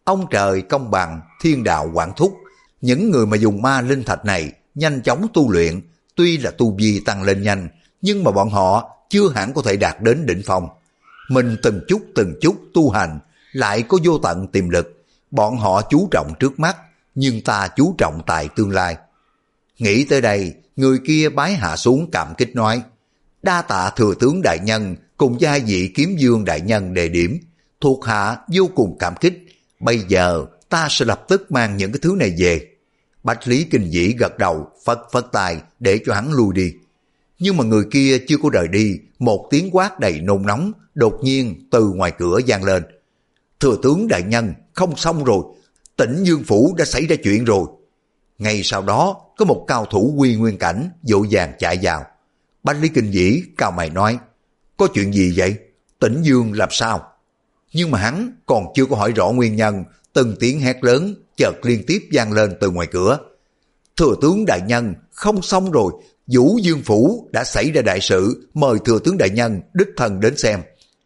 Ông trời công bằng, thiên đạo quản thúc. Những người mà dùng ma linh thạch này nhanh chóng tu luyện, tuy là tu vi tăng lên nhanh, nhưng mà bọn họ chưa hẳn có thể đạt đến đỉnh phong. Mình từng chút từng chút tu hành, lại có vô tận tiềm lực. Bọn họ chú trọng trước mắt, nhưng ta chú trọng tại tương lai. Nghĩ tới đây, người kia bái hạ xuống cảm kích nói, đa tạ thừa tướng đại nhân cùng với hai vị kiếm dương đại nhân đề điểm, thuộc hạ vô cùng cảm kích. Bây giờ ta sẽ lập tức mang những cái thứ này về. Bách Lý Kinh Vĩ gật đầu, phất phất tay để cho hắn lui đi. Nhưng mà người kia chưa có rời đi, một tiếng quát đầy nôn nóng đột nhiên từ ngoài cửa vang lên. Thừa tướng đại nhân, không xong rồi, Tĩnh Dương phủ đã xảy ra chuyện rồi. Ngay sau đó có một cao thủ quy nguyên cảnh vội vàng chạy vào. Bách Lý Kinh Vĩ cao mày nói, có chuyện gì vậy? Tĩnh Dương làm sao? Nhưng mà hắn còn chưa có hỏi rõ nguyên nhân, từng tiếng hét lớn chợt liên tiếp vang lên từ ngoài cửa. Thừa tướng đại nhân, không xong rồi, Vũ Dương phủ đã xảy ra đại sự, mời thừa tướng đại nhân đích thân đến xem.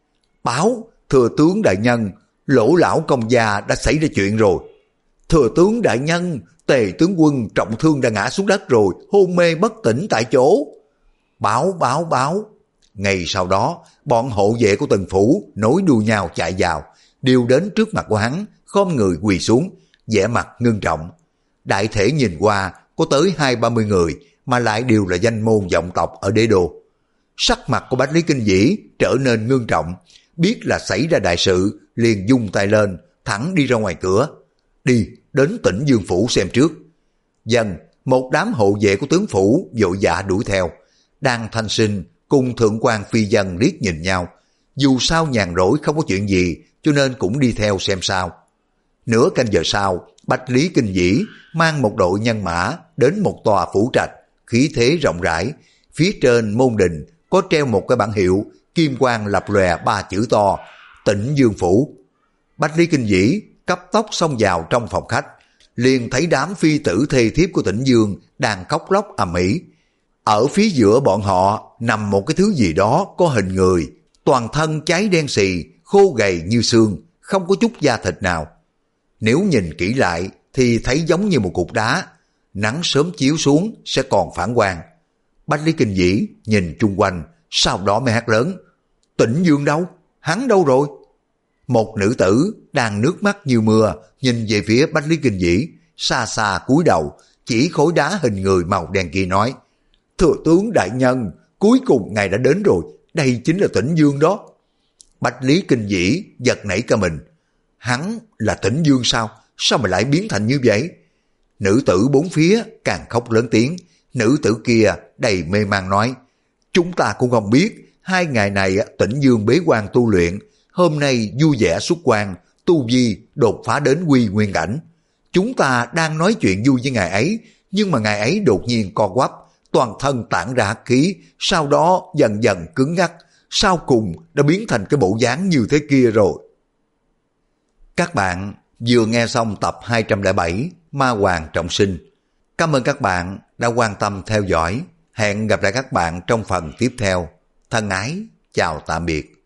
Báo, thừa tướng đại nhân, Lỗ lão công gia đã xảy ra chuyện rồi. Thừa tướng đại nhân, Tề tướng quân trọng thương đã ngã xuống đất rồi, hôn mê bất tỉnh tại chỗ. Báo, báo, báo. Ngày sau đó, bọn hộ vệ của từng phủ nối đuôi nhau chạy vào, đều đến trước mặt của hắn, khom người quỳ xuống, vẻ mặt ngưng trọng. Đại thể nhìn qua, có tới hai ba mươi người, mà lại đều là danh môn vọng tộc ở đế đô. Sắc mặt của Bách Lý Kinh Vĩ trở nên ngưng trọng, biết là xảy ra đại sự, liền dung tay lên, thẳng đi ra ngoài cửa. Đi, đến Tĩnh Dương phủ xem trước. Dần, một đám hộ vệ của tướng phủ vội vã đuổi theo. Đan Thanh Sinh cùng thượng quan phi dân liếc nhìn nhau. Dù sao nhàn rỗi không có chuyện gì, cho nên cũng đi theo xem sao. Nửa canh giờ sau, Bách Lý Kinh Vĩ mang một đội nhân mã đến một tòa phủ trạch, khí thế rộng rãi. Phía trên môn đình có treo một cái bảng hiệu, kim quang lập lòe ba chữ to, Tĩnh Dương phủ. Bách Lý Kinh Vĩ cấp tốc xông vào trong phòng khách, liền thấy đám phi tử thê thiếp của Tĩnh Dương đang khóc lóc ầm ĩ. Ở phía giữa bọn họ nằm một cái thứ gì đó có hình người, toàn thân cháy đen xì, khô gầy như xương, không có chút da thịt nào. Nếu nhìn kỹ lại thì thấy giống như một cục đá, nắng sớm chiếu xuống sẽ còn phản quang. Bách Lý Kinh Vĩ nhìn chung quanh, sau đó mới hét lớn, Tĩnh Dương đâu? Hắn đâu rồi? Một nữ tử đang nước mắt như mưa nhìn về phía Bách Lý Kinh Vĩ, xa xa cúi đầu chỉ khối đá hình người màu đen kia nói, thừa tướng đại nhân, cuối cùng ngài đã đến rồi, đây chính là Tĩnh Dương đó. Bách Lý Kinh Vĩ giật nảy cả mình, hắn là Tĩnh Dương sao? Sao mà lại biến thành như vậy? Nữ tử bốn phía càng khóc lớn tiếng. Nữ tử kia đầy mê man nói, chúng ta cũng không biết, hai ngày này Tĩnh Dương bế quan tu luyện, hôm nay vui vẻ xuất quan, tu vi đột phá đến quy nguyên cảnh. Chúng ta đang nói chuyện vui với ngài ấy, nhưng mà ngài ấy đột nhiên co quắp, toàn thân tản ra hắc khí, sau đó dần dần cứng ngắc, sau cùng đã biến thành cái bộ dáng như thế kia rồi. Các bạn vừa nghe xong tập hai trăm lẻ bảy Ma Hoàng Trọng Sinh. Cảm ơn các bạn đã quan tâm theo dõi. Hẹn gặp lại các bạn trong phần tiếp theo. Thân ái, chào tạm biệt.